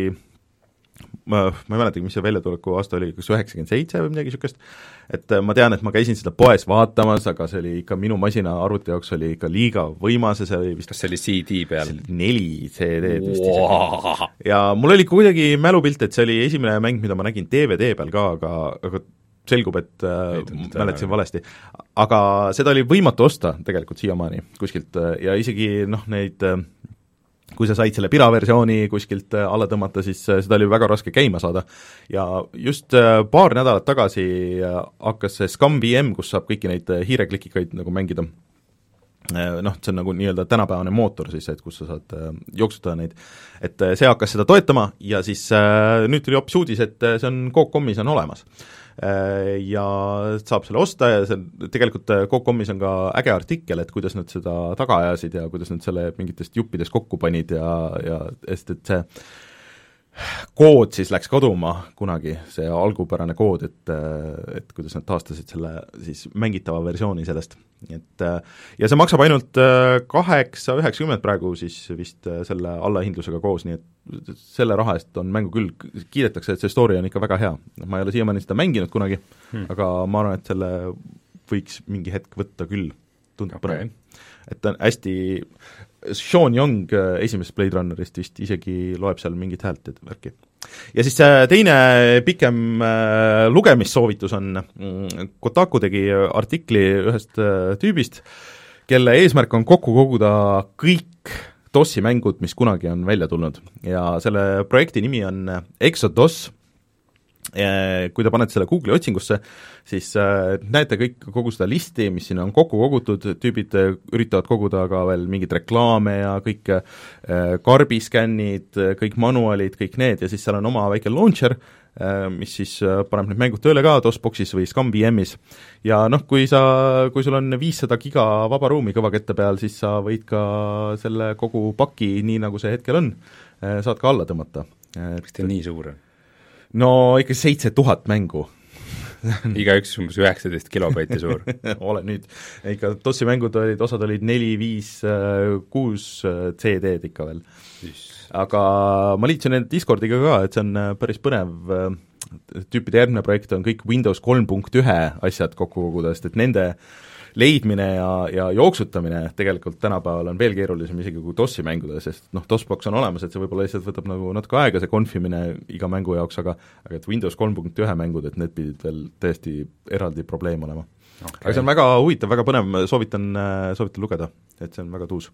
ma ei mäletagi, mis see väljatuleku aasta oli, kas üheksakümmend seitse või midagi niisugust, et ma tean, et ma käisin seda poes vaatamas, aga see oli ikka minu masina arvuti jaoks oli ikka liiga võimas ja see oli vist kas see oli C D peal? neli C D-d vist wow. Ja mul oli kuidagi mälupilt, et see oli esimene mäng, mida ma nägin D V D peal ka, aga, aga selgub, et äh, mäletasin valesti. Aga seda oli võimatu osta tegelikult siiamaani kuskilt ja isegi noh, neid kui sa said selle piraversiooni kuskilt alla tõmmata, siis seda oli väga raske käima saada. Ja just paar nädalat tagasi hakkas see Scum V M, kus saab kõiki neid hiireklikikaid nagu mängida. Noh, see on nagu nii-öelda tänapäevane mootor siis, et kus sa saad jooksutada neid. Et see hakkas seda toetama ja siis nüüd tuli hoopis uudis, et see on Coop punkt com'is on olemas. Ja saab selle osta ja see tegelikult Coop punkt com'is on ka äge artikkel, et kuidas nad seda taga ajasid ja kuidas nad selle mingitest juppidest kokku panid ja, ja et see kood siis läks kaduma kunagi, see algupärane kood, et, et kuidas nad taastasid selle siis mängitava versiooni sellest. Et, ja see maksab ainult kaheksa üheksakümmend praegu siis vist selle allahindlusega koos, nii et selle raha eest on mängu küll, kiidetakse, et see story on ikka väga hea. Ma ei ole siiamaani seda mänginud kunagi, hmm. aga ma arvan, et selle võiks mingi hetk võtta küll, tundub okay. põnev. Et ta on hästi, Sean Young esimesest Blade Runnerist vist isegi loeb seal mingit häält, et värki. Ja siis teine pikem lugemissoovitus on, Kotaku tegi artikli ühest tüübist, kelle eesmärk on kokku koguda kõik DOS-i mängud, mis kunagi on välja tulnud. Ja selle projekti nimi on Exodus. Kui te panete selle Google'i otsingusse, siis näete kõik kogu seda listi, mis sinna on kokku kogutud, tüübid üritavad koguda ka veel mingid reklaame ja kõik karbiskännid, kõik manuaalid, kõik need ja siis seal on oma väike launcher, mis siis paneb need mängud tööle ka DOS-boxis või Scum V M-is. Ja noh, kui sa, kui sul on viissada giga vaba ruumi kõvakette peal, siis sa võid ka selle kogu paki, nii nagu see hetkel on, saad ka alla tõmmata. Miks teil nii suur on? No ikka seitse tuhat mängu. Iga üks umbes üheksateist kilobaiti suur. Ole nüüd. Ikka DOS-i mängud olid, osad olid neli, viis, kuus C D-d ikka veel. Aga ma liitsin need Discordiga ka, et see on päris põnev. Tüüpide järgmine projekt on kõik Windows kolm punkt üks asjad kokku koguda, sest et nende leidmine ja, ja jooksutamine tegelikult tänapäeval on veel keerulisem isegi kui DOS-i mänguda, sest noh, DOS-box on olemas, et see võib-olla lihtsalt võtab nagu natuke aega, see konfimine iga mängu jaoks, aga aga et Windows kolm punkt üks mängud, et need pidid veel täiesti eraldi probleem olema okay.. Aga see on väga huvitav, väga põnev, soovitan, soovitan lugeda, et see on väga tuus.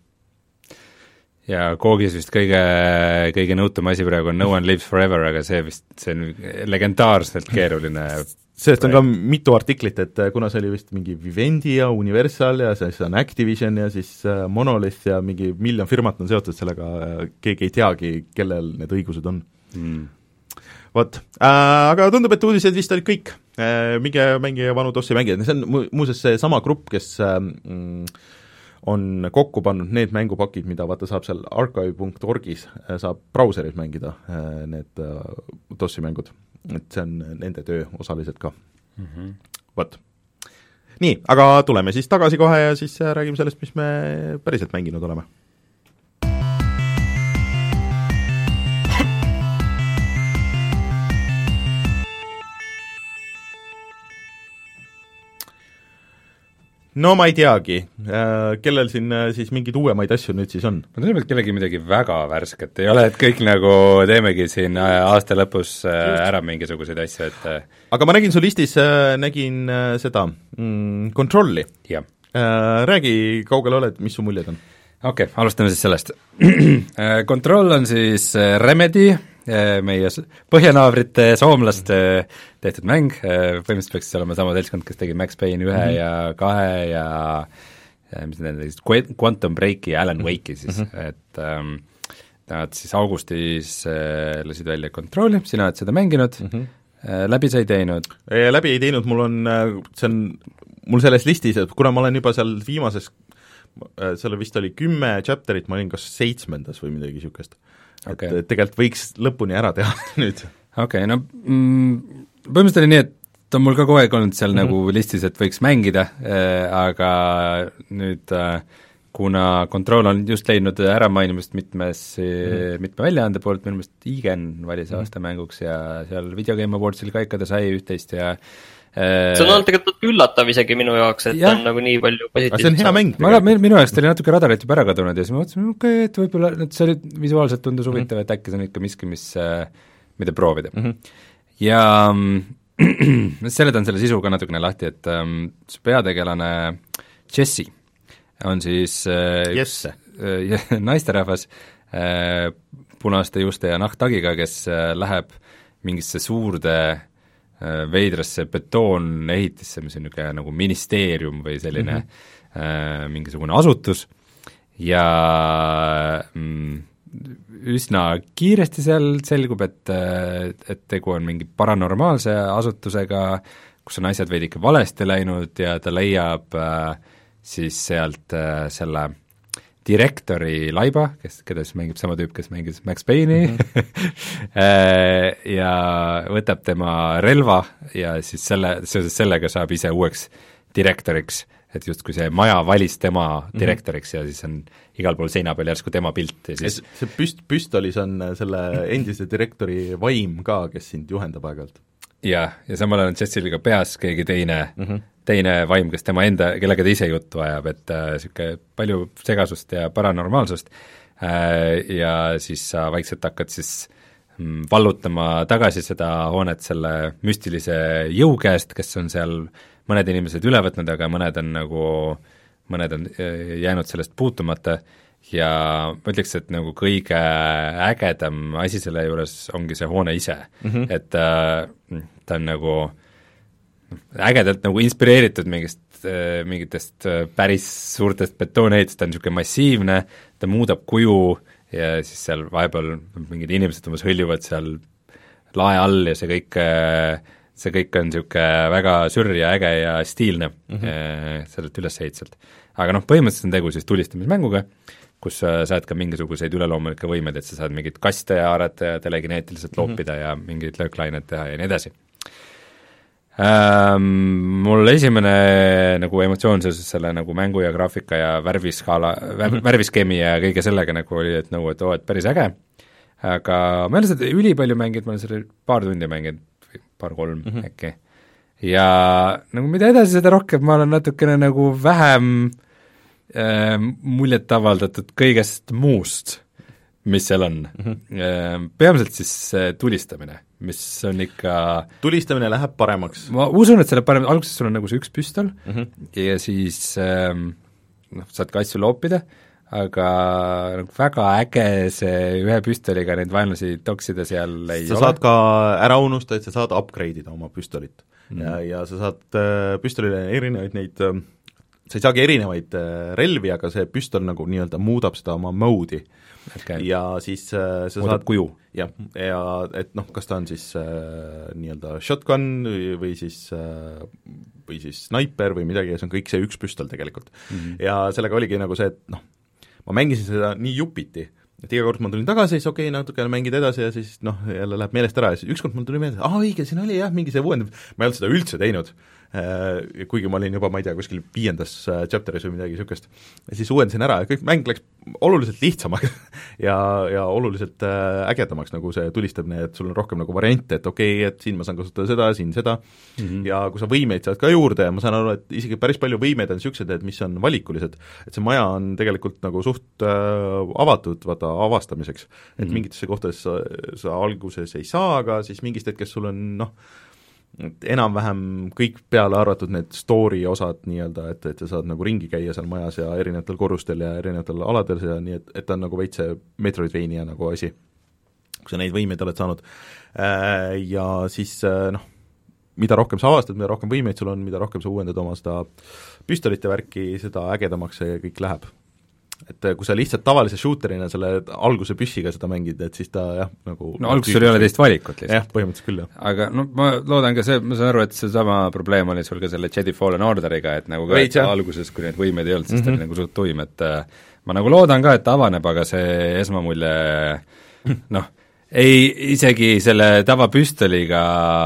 Ja Koogis vist kõige, kõige nõutum asi praegu on No One Lives Forever, aga see vist, see on legendaarselt keeruline sellest on ka mitu artiklit, et kuna see oli vist mingi Vivendi ja Universal ja siis on Activision ja siis Monolith ja mingi miljon firmat on seotud sellega, keegi ei teagi, kellel need õigused on mm.. Vot, äh, aga tundub, et uudised vist olid kõik äh,, minge mängige vanu DOS-i mängijad, see on mu- muuseas see sama grupp, kes äh, on kokku pannud need mängupakid, mida vaata saab seal archive punkt orgis, saab brauseris mängida need DOS-i mängud. Et see on nende töö osaliselt ka mm-hmm.. Vot. Nii, aga tuleme siis tagasi kohe ja siis räägime sellest, mis me päriselt mänginud oleme. No ma ei teagi, kellel siin siis mingeid uuemaid asju nüüd siis on? Ma tundub, et kellegi midagi väga värsket ei ole, et kõik nagu teemegi siin aasta lõpus ära mingisuguseid asju, et aga ma nägin su listis, nägin seda mm, Controlli. Jah. Räägi, kaugel oled, mis su muljed on? Okei, okay, alustame siis sellest. Control on siis Remedy, meie põhjanaabrite soomlaste tehtud mäng, põhimõtteliselt peaks olema sama seltskond, kes tegi Max Payne ühe mm-hmm. ja kahe ja, ja mis need tegid, Quantum Breaki ja Alan Wake'i siis mm-hmm., et ähm, nad siis augustis äh, lasid välja Control'i, sina oled seda mänginud mm-hmm. äh, läbi sa ei teinud? Läbi ei teinud, mul on, see on mul selles listis, et kuna ma olen juba seal viimases, seal vist oli kümme chapterit, ma olin kas seitsmendas või midagi niisugust. Okay. Et tegelikult võiks lõpuni ära teha nüüd. Okei okay,, no mm, põhimõtteliselt oli nii, et on mul ka kogu aeg olnud seal mm-hmm. nagu listis, et võiks mängida äh,, aga nüüd äh, kuna Control on just leidnud äramainimist mitmes mm-hmm. mitme väljaande poolt, minu meelest Igen valis mm-hmm. aasta mänguks ja seal Video Game Awardsil ka ikka ta sai üht-teist ja see on olnud tegelikult üllatav isegi minu jaoks, et ja. On nagu nii palju positiivset. See on hea mäng. Ma, minu jaoks ta oli natuke radarit juba ära kadunud ja siis ma mõtlesin, okei, okay, et võib-olla, et see oli visuaalselt tundus huvitav mm-hmm., et äkki see on ikka miski, mis, mida proovida mm-hmm. ja seletan selle sisu ka natukene lahti, et um, see peategelane Jesse on siis uh, Jesse uh, naisterahvas uh, punaste juuste ja nahktagiga, kes uh, läheb mingisse suurde veidrasse betoonehitisse, mis on niisugune nagu ministeerium või selline mm-hmm. äh, mingisugune asutus ja mm, üsna kiiresti seal selgub, et, et tegu on mingi paranormaalse asutusega, kus on asjad veidi ikka valesti läinud ja ta leiab äh, siis sealt äh, selle direktori laiba, kes, keda siis mängib sama tüüp, kes mängis Max Payne'i mm-hmm. ja võtab tema relva ja siis selle, seoses sellega saab ise uueks direktoriks, et justkui see maja valis tema direktoriks mm-hmm. ja siis on igal pool seina peal järsku tema pilt ja siis et see püst, püstolis on selle endise direktori vaim ka, kes sind juhendab aeg-ajalt. Jah, ja samal ajal on Jessil ka peas keegi teine mm-hmm. teine vaim, kes tema enda, kellega ta ise juttu ajab, et niisugune äh, palju segasust ja paranormaalsust äh, ja siis sa vaikselt hakkad siis mm, vallutama tagasi seda hoonet selle müstilise jõu käest, kes on seal mõned inimesed üle võtnud, aga mõned on nagu, mõned on äh, jäänud sellest puutumata ja ma ütleks, et nagu kõige ägedam asi selle juures ongi see hoone ise mm-hmm. et äh, ta on nagu ägedalt nagu inspireeritud mingist, mingitest päris suurtest betoonehitust, ta on niisugune massiivne, ta muudab kuju ja siis seal vahepeal mingid inimesed umbes hõljuvad seal lae all ja see kõik, see kõik on niisugune väga sürr ja äge ja stiilne mm-hmm. sellelt ülesehituselt. Aga noh, põhimõtteliselt on tegu siis tulistamismänguga, kus sa saad ka mingisuguseid üleloomulikke võimeid, et sa saad mingit kaste haarata ja telekineetiliselt loopida mm-hmm. ja mingeid lööklainet teha ja nii edasi. Ähm, mul esimene nagu emotsioon seoses selle nagu mängu ja graafika ja värviskaala, värv, värviskeemi ja kõige sellega nagu oli, et nagu, et oo, et päris äge, aga ma ei ole seda ülipalju mänginud, ma olen selle paar tundi mänginud, paar-kolm mm-hmm. äkki, ja nagu mida edasi, seda rohkem ma olen natukene nagu vähem äh, muljet avaldatud kõigest muust, mis seal on mm-hmm. peamiselt siis tulistamine, mis on ikka tulistamine läheb paremaks. Ma usun, et see läheb parem, alguses sul on nagu see üks püstol mm-hmm. ja siis ähm, noh, saad ka asju loopida, aga nagu väga äge see ühe püstoliga neid vaenlasi toksida seal ei sa ole. Sa saad ka ära unustada, et sa saad upgrade'ida oma püstolit mm-hmm. ja, ja sa saad äh, püstolile erinevaid neid äh, sa ei saagi erinevaid äh, relvi, aga see püstol nagu nii-öelda muudab seda oma mode'i okay. ja siis äh, sa muudab saad kuju. jah, ja et noh, kas ta on siis äh, nii-öelda shotgun või, või siis äh, või siis snaiper või midagi ja see on kõik see üks püstol tegelikult mm. -hmm. ja sellega oligi nagu see, et noh, ma mängisin seda nii jupiti, et iga kord ma tulin tagasi, siis okei okay,, natukene mängid edasi ja siis noh, jälle läheb meelest ära ja siis ükskord mul tuli meelde, aa õige, siin oli jah, mingi see uuend, ma ei olnud seda üldse teinud, kuigi ma olin juba, ma ei tea, kuskil viiendas chapteris või midagi niisugust. Ja siis uuendasin ära ja kõik mäng läks oluliselt lihtsamaks ja, ja oluliselt ägedamaks, nagu see tulistamine, et sul on rohkem nagu variante, et okei okay,, et siin ma saan kasutada seda, siin seda mm, -hmm. ja kui sa võimeid saad ka juurde ja ma saan aru, et isegi päris palju võimeid on niisugused, et mis on valikulised, et see maja on tegelikult nagu suht äh, avatud, vaata, avastamiseks, et mm -hmm. mingitesse kohtadesse sa, sa alguses ei saa, aga siis mingist hetkest sul on noh, et enam-vähem kõik peale arvatud need story osad nii-öelda, et, et sa saad nagu ringi käia seal majas ja erinevatel korrustel ja erinevatel aladel ja nii, et, et ta on nagu veits see Metroidvania nagu asi, kui sa neid võimeid oled saanud. Ja siis noh, mida rohkem sa avastad, mida rohkem võimeid sul on, mida rohkem sa uuendad oma seda püstolite värki, seda ägedamaks see kõik läheb. Et kui sa lihtsalt tavalise shooterina selle alguse püssiga seda mängid, et siis ta jah, nagu no alguses sul ei ole teist valikut lihtsalt. jah, põhimõtteliselt küll, jah. aga no ma loodan ka see, ma saan aru, et see sama probleem oli sul ka selle Jedi Fallen Orderiga, et nagu ka Veits, alguses, kui neid võimeid ei olnud, siis mm -hmm. ta oli nagu suht tuim, et ma nagu loodan ka, et ta avaneb, aga see esmamulje noh, ei, isegi selle tavapüstoliga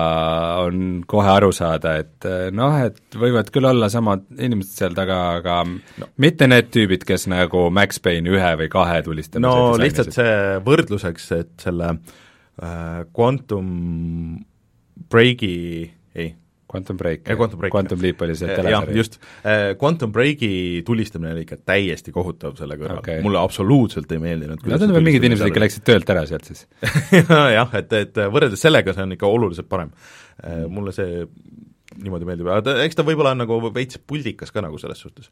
on kohe aru saada, et noh, et võivad küll olla samad inimesed seal taga, aga no. mitte need tüübid, kes nagu Max Payne ühe või kahe tulistamise no lihtsalt see võrdluseks, et selle äh, Quantum Breaki, ei, Quantum Break, Quantum, Break, Quantum Leap oli see telesari. just, Quantum Breaki tulistamine oli ikka täiesti kohutav selle kõrval okay., mulle absoluutselt ei meeldinud. no tundub, et mingid inimesed ikka läksid töölt ära sealt siis jah, et, et võrreldes sellega see on ikka oluliselt parem. Mulle see niimoodi meeldib, aga ta, eks ta võib-olla on nagu veits puldikas ka nagu selles suhtes.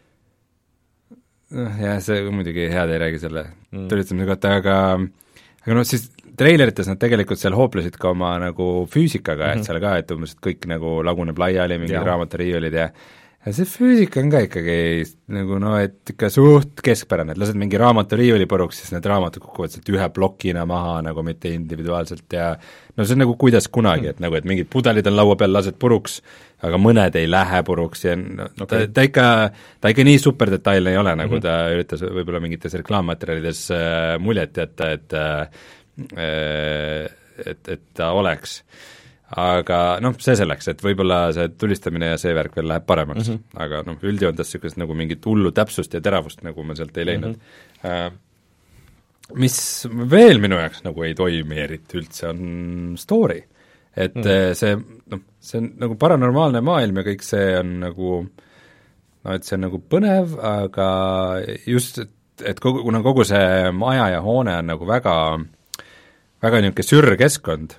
jah, see muidugi head ei räägi selle mm. tulistamise kohta, aga aga noh, siis treilerites nad tegelikult seal hooplesid ka oma nagu füüsikaga mm, -hmm. et seal ka, et umbes, et kõik nagu laguneb laiali, mingid raamaturiiulid ja ja see füüsika on ka ikkagi nagu noh, et ikka suht keskpärane, et lased mingi raamaturiiuli puruks, siis need raamatud kukuvad sealt ühe plokina maha nagu mitte individuaalselt ja no see on nagu kuidas kunagi, et nagu, et mingid pudelid on laua peal, lased puruks, aga mõned ei lähe puruks ja no, okay. ta, ta ikka, ta ikka nii superdetailne ei ole, nagu mm -hmm. ta üritas võib-olla mingites reklaammaterjalides äh, muljet jätta, et äh, et, et ta oleks. Aga noh, see selleks, et võib-olla see tulistamine ja see värk veel läheb paremaks mm, -hmm. aga noh, üldjoontes niisugust nagu mingit hullu täpsust ja teravust nagu ma sealt ei leidnud mm. -hmm. Mis veel minu jaoks nagu ei toimi eriti üldse, on story. Et mm -hmm. see, noh, see on nagu paranormaalne maailm ja kõik see on nagu no et see on nagu põnev, aga just, et, et kogu, kuna kogu see maja ja hoone on nagu väga väga niisugune sürr-keskkond,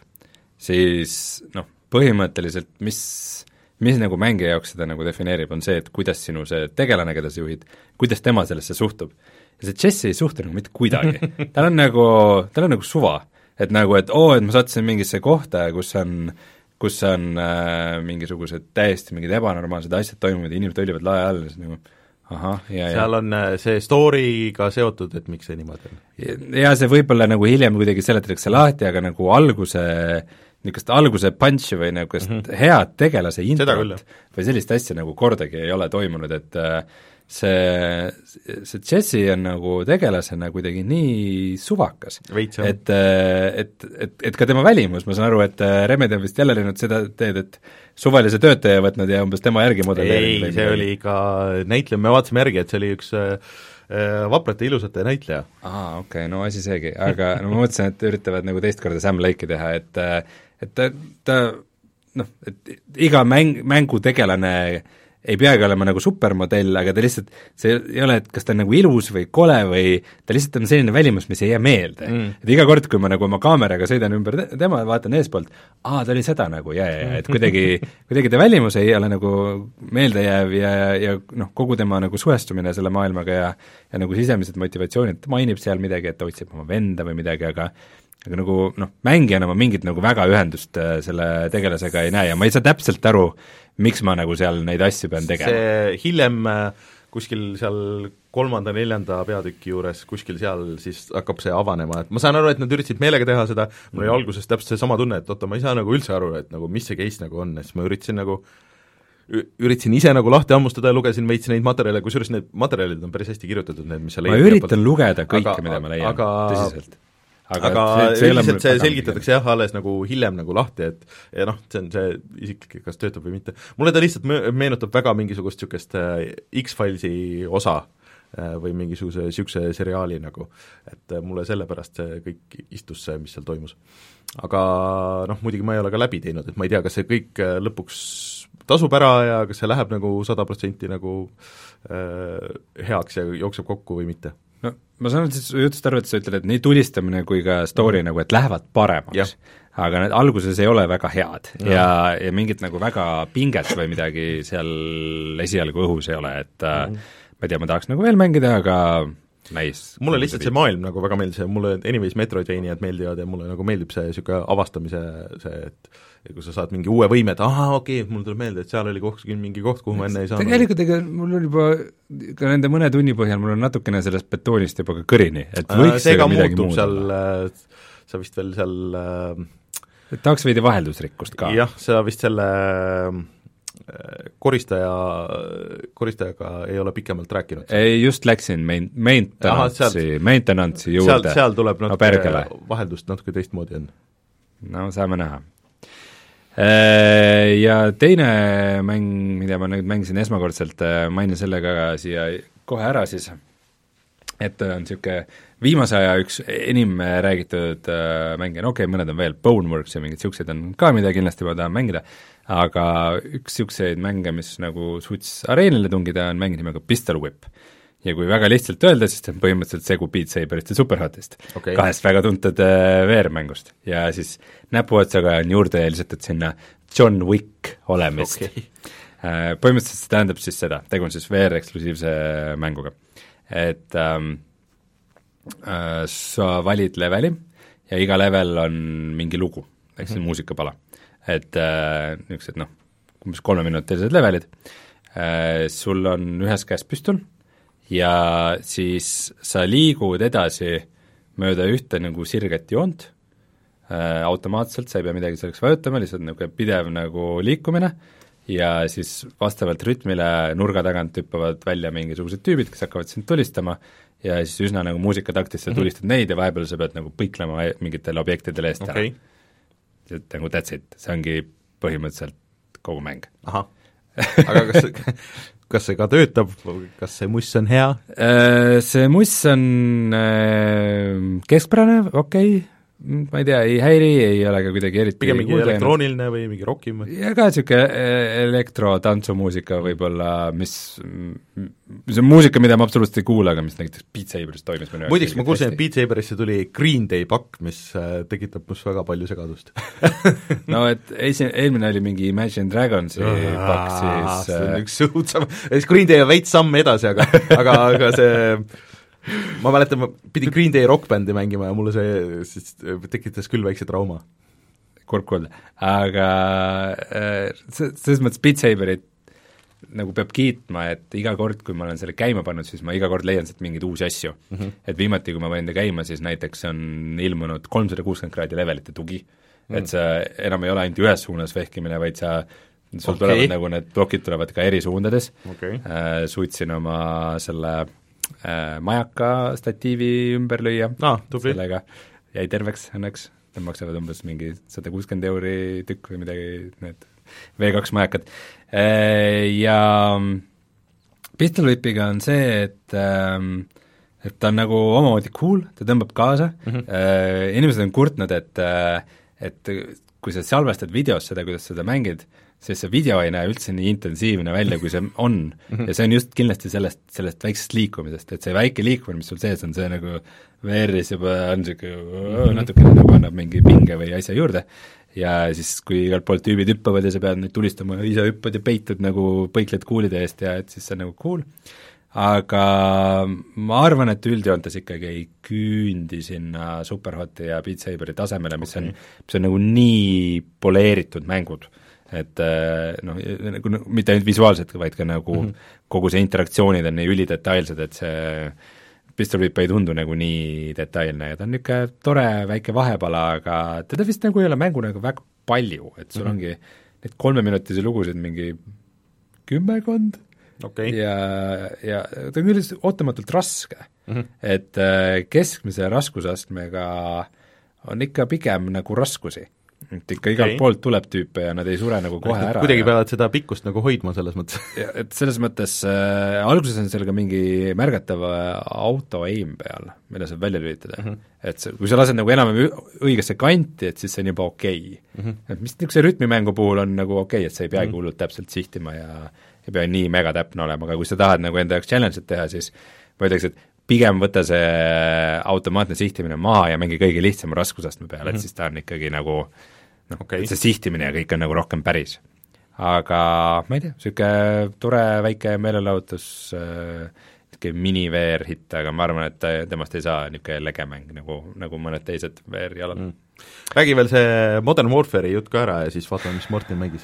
siis noh, põhimõtteliselt mis, mis nagu mängija jaoks seda nagu defineerib, on see, et kuidas sinu see tegelane, keda sa juhid, kuidas tema sellesse suhtub. Ja see Jesse ei suhtu nagu mitte kuidagi. tal on nagu, tal on nagu suva, et nagu, et oo, et ma sattusin mingisse kohta, kus on, kus on äh, mingisugused täiesti mingid ebanormaalsed asjad toimuvad ja inimesed õlivad lae all, siis nagu ahah, ja, seal ja. on see story'ga seotud, et miks see niimoodi on? ja see võib-olla nagu hiljem kuidagi seletatakse lahti, aga nagu alguse, niisugust alguse punch'i või niisugust mm -hmm. head tegelase introt või sellist asja nagu kordagi ei ole toimunud, et see, see Jesse on nagu tegelasena kuidagi nii suvakas, et, et, et, et ka tema välimus, ma saan aru, et Remedi on vist jälle läinud seda teed, et suvalise töötaja võtnud ja umbes tema järgi modelleerinud. ei, see või oli ikka näitleja, me vaatasime järgi, et see oli üks äh, vaprate ilusate näitleja. aa, okei okay,, no asi seegi, aga no ma mõtlesin, et üritavad nagu teist korda Sam Lake'i teha, et et ta, ta noh, et iga mäng, mängutegelane ei peagi olema nagu supermodell, aga ta lihtsalt, see ei ole, et kas ta on nagu ilus või kole või ta lihtsalt on selline välimus, mis ei jää meelde mm.. et iga kord, kui ma nagu oma kaameraga sõidan ümber tema, vaatan eespoolt, aa, ta oli seda nagu, ja, ja, ja, et kuidagi, kuidagi ta välimus ei ole nagu meeldejääv ja, ja, ja noh, kogu tema nagu suhestumine selle maailmaga ja ja nagu sisemised motivatsioonid, ta mainib seal midagi, et ta otsib oma venda või midagi, aga aga nagu noh, mängijana ma mingit nagu väga ühendust selle tegelasega ei näe ja ma ei saa täpselt aru, miks ma nagu seal neid asju pean tegema. see hiljem kuskil seal kolmanda-neljanda peatüki juures, kuskil seal siis hakkab see avanema, et ma saan aru, et nad üritasid meelega teha seda, mul oli alguses täpselt seesama tunne, et oota, ma ei saa nagu üldse aru, et nagu mis see case nagu on, siis ma üritasin nagu üritasin ise nagu lahti hammustada ja lugesin veits neid materjale, kusjuures need materjalid on päris hästi kirjutatud, need, mis sa ma üritan lugeda kõike, mida ma leian, aga, tõsiselt. aga, aga see, üldiselt see selgitatakse jah, alles nagu hiljem nagu lahti, et ja noh, see on see isiklik, kas töötab või mitte. mulle ta lihtsalt meenutab väga mingisugust niisugust X-Filesi osa või mingisuguse niisuguse seriaali nagu, et mulle sellepärast see kõik istus see, mis seal toimus. Aga noh, muidugi ma ei ole ka läbi teinud, et ma ei tea, kas see kõik lõpuks tasub ära ja kas see läheb nagu sada protsenti nagu äh, heaks ja jookseb kokku või mitte. No ma saan siis jutust aru, et sa ütled, et nii tulistamine kui ka story mm. nagu, et lähevad paremaks, aga need alguses ei ole väga head ja, ja, ja mingit nagu väga pinget või midagi seal esialgu õhus ei ole, et mm. ma ei tea, ma tahaks nagu veel mängida, aga nice. mulle lihtsalt see maailm nagu väga meeldis ja mulle anyways Metroidvaniad meeldivad ja mulle nagu meeldib see niisugune avastamise see, et ja kui sa saad mingi uue võime, et ahaa, okei okay,, mul tuleb meelde, et seal oli koht, mingi koht, kuhu ma enne ei saanud. Tegelikult ega mul on juba ka nende mõne tunni põhjal, mul on natukene sellest betoonist juba ka kõrini, et võiks seega midagi muud seal, sa vist veel seal et tahaks veidi vaheldusrikkust ka. jah, sa vist selle koristaja, koristajaga ei ole pikemalt rääkinud. ei, just läksin main, maintenance'i, maintenance'i juurde. seal, seal tuleb natuke no, vaheldust natuke teistmoodi on. no saame näha. Ja teine mäng, mida ma nüüd mängisin esmakordselt, mainin selle ka siia kohe ära siis, et on niisugune viimase aja üks enim räägitud mäng, no okei okay,, mõned on veel, Boneworks ja mingid niisugused on ka, mida kindlasti ma tahan mängida, aga üks niisuguseid mänge, mis nagu suuts areenile tungida, on mäng nimega Pistol Whip. Ja kui väga lihtsalt öelda, siis see on põhimõtteliselt segu Beat Saberist ja Superhotist, okay. kahest väga tuntud äh, V R-mängust. Ja siis näpuotsaga on juurde lisatud sinna John Wick olemist okay.. Äh, põhimõtteliselt see tähendab siis seda, tegu on siis V R-eksklusiivse mänguga. Et ähm, äh, sa valid leveli ja iga level on mingi lugu, ehk siis mm-hmm. muusikapala. Et äh, niisugused noh, umbes kolmeminutilised levelid, äh, sul on ühes käes püstol, ja siis sa liigud edasi mööda ühte nagu sirget joont äh, automaatselt, sa ei pea midagi selleks vajutama, lihtsalt nagu pidev nagu liikumine ja siis vastavalt rütmile nurga tagant hüppavad välja mingisugused tüübid, kes hakkavad sind tulistama ja siis üsna nagu muusikataktis sa tulistad mm-hmm. neid ja vahepeal sa pead nagu põiklema mingitele objektidele eest okay. ära. Nagu that's it, see ongi põhimõtteliselt kogu mäng. Ahah, aga kas kas see ka töötab, kas see muss on hea? See muss on keskpärane, okei okay., ma ei tea, ei häiri, ei ole ka kuidagi eriti pigem mingi kuulda, elektrooniline või mingi rokim? ja ka niisugune elektro-tantsumuusika võib-olla, mis, see on muusika, mida ma absoluutselt ei kuule, aga mis näiteks Beat Saberist toimis. muideks ma kuulsin, et Beat Saberisse tuli Green Day pakk, mis tekitab must väga palju segadust. no et esi-, eelmine oli mingi Imagine Dragonsi pakk, siis see on üks õudsam, Green Day on veits samm edasi, aga, aga, aga see ma mäletan, ma pidin Green Day rockbändi mängima ja mulle see siis tekitas küll väikse trauma. Kurb kuulda, aga selles mõttes Beat Saberit nagu peab kiitma, et iga kord, kui ma olen selle käima pannud, siis ma iga kord leian sealt mingeid uusi asju mm-hmm.. et viimati, kui ma panin ta käima, siis näiteks on ilmunud kolmsada kuuskümmend kraadi levelite tugi mm., et see enam ei ole ainult ühes suunas vehkimine, vaid sa sul okay. tulevad nagu need plokid tulevad ka eri suundades okay. äh, suutsin oma selle majaka statiivi ümber lüüa ah, sellega jäi terveks õnneks, need maksavad umbes mingi sada kuuskümmend euri tükk või midagi, need V kaks majakad. Ja Pistol Whipiga on see, et et ta on nagu omamoodi cool, ta tõmbab kaasa mm-hmm. inimesed on kurtnud, et et kui sa salvestad videos seda, kuidas seda mängid, sest see video ei näe üldse nii intensiivne välja, kui see on mm-hmm. ja see on just kindlasti sellest, sellest väiksest liikumisest, et see väike liikumine, mis sul sees on, see nagu V R-is juba on niisugune natukene nagu annab mingi pinge või asja juurde ja siis, kui igalt poolt tüübid hüppavad ja sa pead neid tulistama, ise hüppad ja peitud nagu põikled kuulide eest ja et siis see on nagu cool, aga ma arvan, et üldjoontes ikkagi ei küündi sinna Superhoti ja Beat Saberi tasemele, mis on, mis on nagu nii poleeritud mängud, et noh, nagu mitte ainult visuaalselt, vaid ka nagu mm-hmm. kogu see interaktsioonid on nii ülidetailsed, et see Pistol Whip ei tundu nagu nii detailne ja ta on niisugune tore väike vahepala, aga teda vist nagu ei ole mängu nagu väga palju, et sul mm-hmm. ongi neid kolmeminutisi lugusid mingi kümmekond okay. ja, ja ta on küll ootamatult raske mm, -hmm. et keskmise raskusastmega on ikka pigem nagu raskusi. Et ikka igalt okay. poolt tuleb tüüpe ja nad ei sure nagu kohe ära. kuidagi ja... peavad seda pikkust nagu hoidma selles mõttes. et selles mõttes äh, alguses on seal ka mingi märgatav auto aim peal, mida saab välja lülitada mm. -hmm. et see, kui sa lased nagu enam õigesse kanti, et siis see on juba okei okay. mm. -hmm. et mis niisuguse rütmimängu puhul on nagu okei okay,, et sa ei peagi mm -hmm. hullult täpselt sihtima ja ei pea nii megatäpne olema, aga kui sa tahad nagu enda jaoks challenge'it teha, siis ma ütleks, et pigem võta see automaatne sihtimine maha ja mängi kõige lihtsama raskusastme peale mm, -hmm. et siis ta on ikkagi nagu noh okay., see sihtimine ja kõik on nagu rohkem päris. Aga ma ei tea, niisugune tore väike meelelahutus, niisugune mini-V R-hitt, aga ma arvan, et temast ei saa niisugune legemäng nagu, nagu mõned teised V R-jalad mm.. räägi veel see Modern Warfare'i jutt ka ära ja siis vaatame, mis Martin mängis.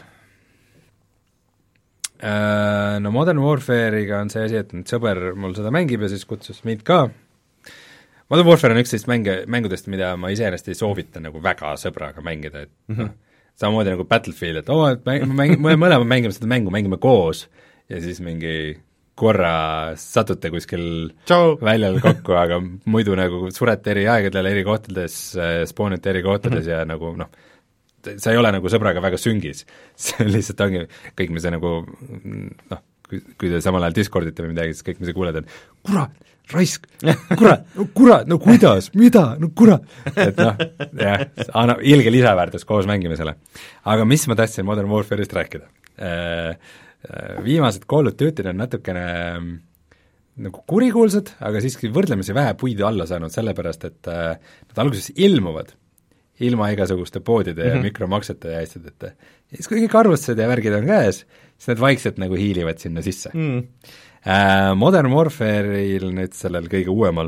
No Modern Warfare'iga on see asi, et nüüd sõber mul seda mängib ja siis kutsus mind ka. Modern Warfare on üks sellist mänge, mängudest, mida ma iseenesest ei soovita nagu väga sõbraga mängida, et mm -hmm. samamoodi nagu Battlefield, et oo, et mäng, mäng, me mõlemad mängime seda mängu, mängime koos ja siis mingi korra satute kuskil Ciao. väljal kokku, aga muidu nagu surete eri aegadel, eri kohtades, spoonite eri kohtades mm -hmm. ja nagu noh, sa ei ole nagu sõbraga väga süngis. See lihtsalt ongi, kõik me see nagu noh, kui, kui te samal ajal Discordite või midagi, siis kõik me see kuuled, et kurat, raisk, kurat, no kurat, no kuidas, mida, no kurat, et noh, jah, annab ilge lisaväärtus koos mängimisele. aga mis ma tahtsin Modern Warfare'ist rääkida? Viimased Call of Duty'd on natukene nagu kurikuulsad, aga siiski võrdlemisi vähe puid alla saanud, sellepärast et nad alguses ilmuvad ilma igasuguste poodide mm -hmm. ja mikromaksete ja asjadeta. Ja siis kui kõik arvustused ja värgid on käes, siis nad vaikselt nagu hiilivad sinna sisse mm. Uh, Modern Warfare'il nüüd sellel kõige uuemal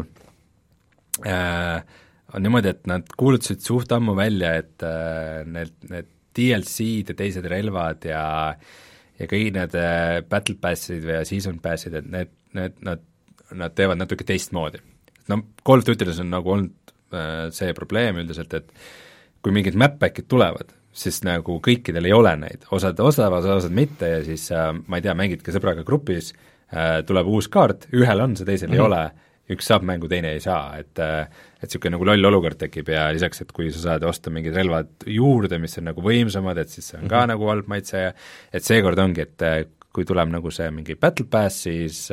uh, on niimoodi, et nad kuulutasid suht ammu välja, et uh, need, need D L C-d ja teised relvad ja ja kõik need uh, Battle Passid või Season Passid, et need, need, nad, nad teevad natuke teistmoodi. No Call of Duty'les on nagu olnud uh, see probleem üldiselt, et kui mingid map-back'id tulevad, siis nagu kõikidel ei ole neid, osad osavad, osad mitte ja siis uh, ma ei tea, mängidki sõbraga grupis, tuleb uus kaart, ühel on see, teisel mm -hmm. ei ole, üks saab mängu, teine ei saa, et et niisugune nagu loll olukord tekib ja lisaks, et kui sa saad osta mingid relvad juurde, mis on nagu võimsamad, et siis see on mm -hmm. ka nagu halb maitse ja et seekord ongi, et kui tuleb nagu see mingi Battle Pass, siis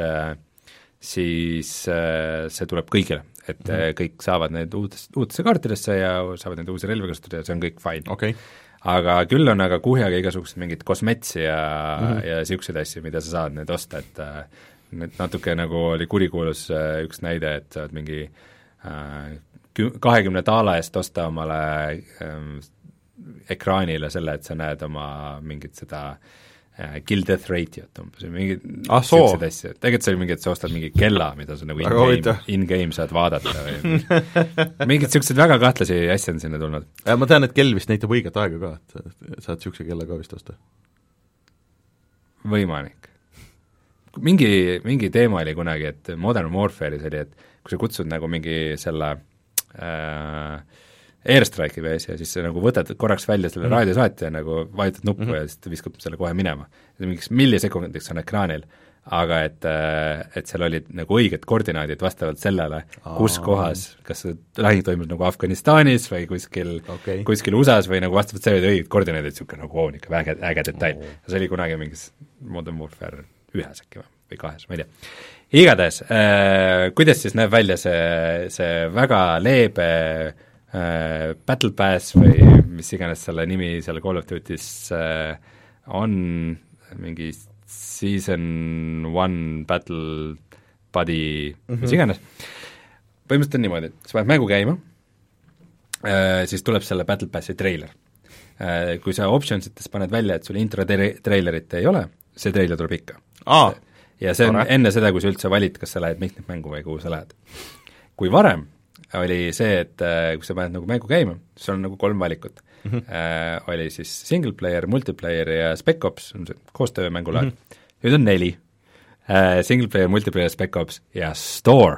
siis see tuleb kõigile, et mm -hmm. kõik saavad need uutesse, uutesse kaartidesse ja saavad neid uusi relvi kasutada ja see on kõik fine okay. aga küll on aga kuhjaga igasugused mingid kosmetsi ja mm, -hmm. ja niisuguseid asju, mida sa saad need osta, et need natuke nagu oli kurikuulus üks näide, et saad mingi kahekümne daala eest osta omale äh, ekraanile selle, et sa näed oma mingit seda äh, kill death rate'it umbes, mingid ah, niisugused asju, tegelikult see oli mingi, et sa ostad mingi kella, mida sa nagu in-game, in-game saad vaadata või mingid niisugused väga kahtlasi asju on sinna tulnud. Ma tean, et kell vist näitab õiget aega ka, et saad niisuguse kella ka vist osta. Võimalik. mingi, mingi teema oli kunagi, et Modern Warfare'is oli, et kui sa kutsud nagu mingi selle äh, Airstrike'i või asja, siis sa nagu võtad korraks välja selle mm -hmm. raadiosaatja, nagu vajutad nuppu mm -hmm. ja siis ta viskab selle kohe minema. mingiks millisekundiks on ekraanil, aga et, et seal olid nagu õiged koordinaadid vastavalt sellele, kus kohas, kas see lahing toimus nagu Afganistanis või kuskil okay. kuskil U S A-s või nagu vastavalt sellele õiged koordinaadid, niisugune nagu oo, niisugune äge, äge detail oh.. see oli kunagi mingis Modern Warfare ühes äkki või kahes, ma ei tea. Igatahes äh,, kuidas siis näeb välja see, see väga leebe äh, Battle Pass või mis iganes selle nimi seal Call of Duty's äh, on, mingi Season one Battle Buddy mm, -hmm. mis iganes. Põhimõtteliselt on niimoodi, sa paned mängu käima äh,, siis tuleb selle Battle Passi treiler äh,. Kui sa optionsites paned välja, et sul intro treilerit ei ole, see treiler tuleb ikka ah, ja see on tore. Enne seda, kui sa üldse valid, kas sa lähed mitmit mängu või kuhu sa lähed. Kui varem oli see, et äh, kui sa paned nagu mängu käima, sul on nagu kolm valikut mm. -hmm. Äh, oli siis single player, multiplayer ja Spec Ops, on see koostöömängulaad mm. -hmm. Nüüd on neli äh,. Single player, multiplayer, Spec Ops ja Store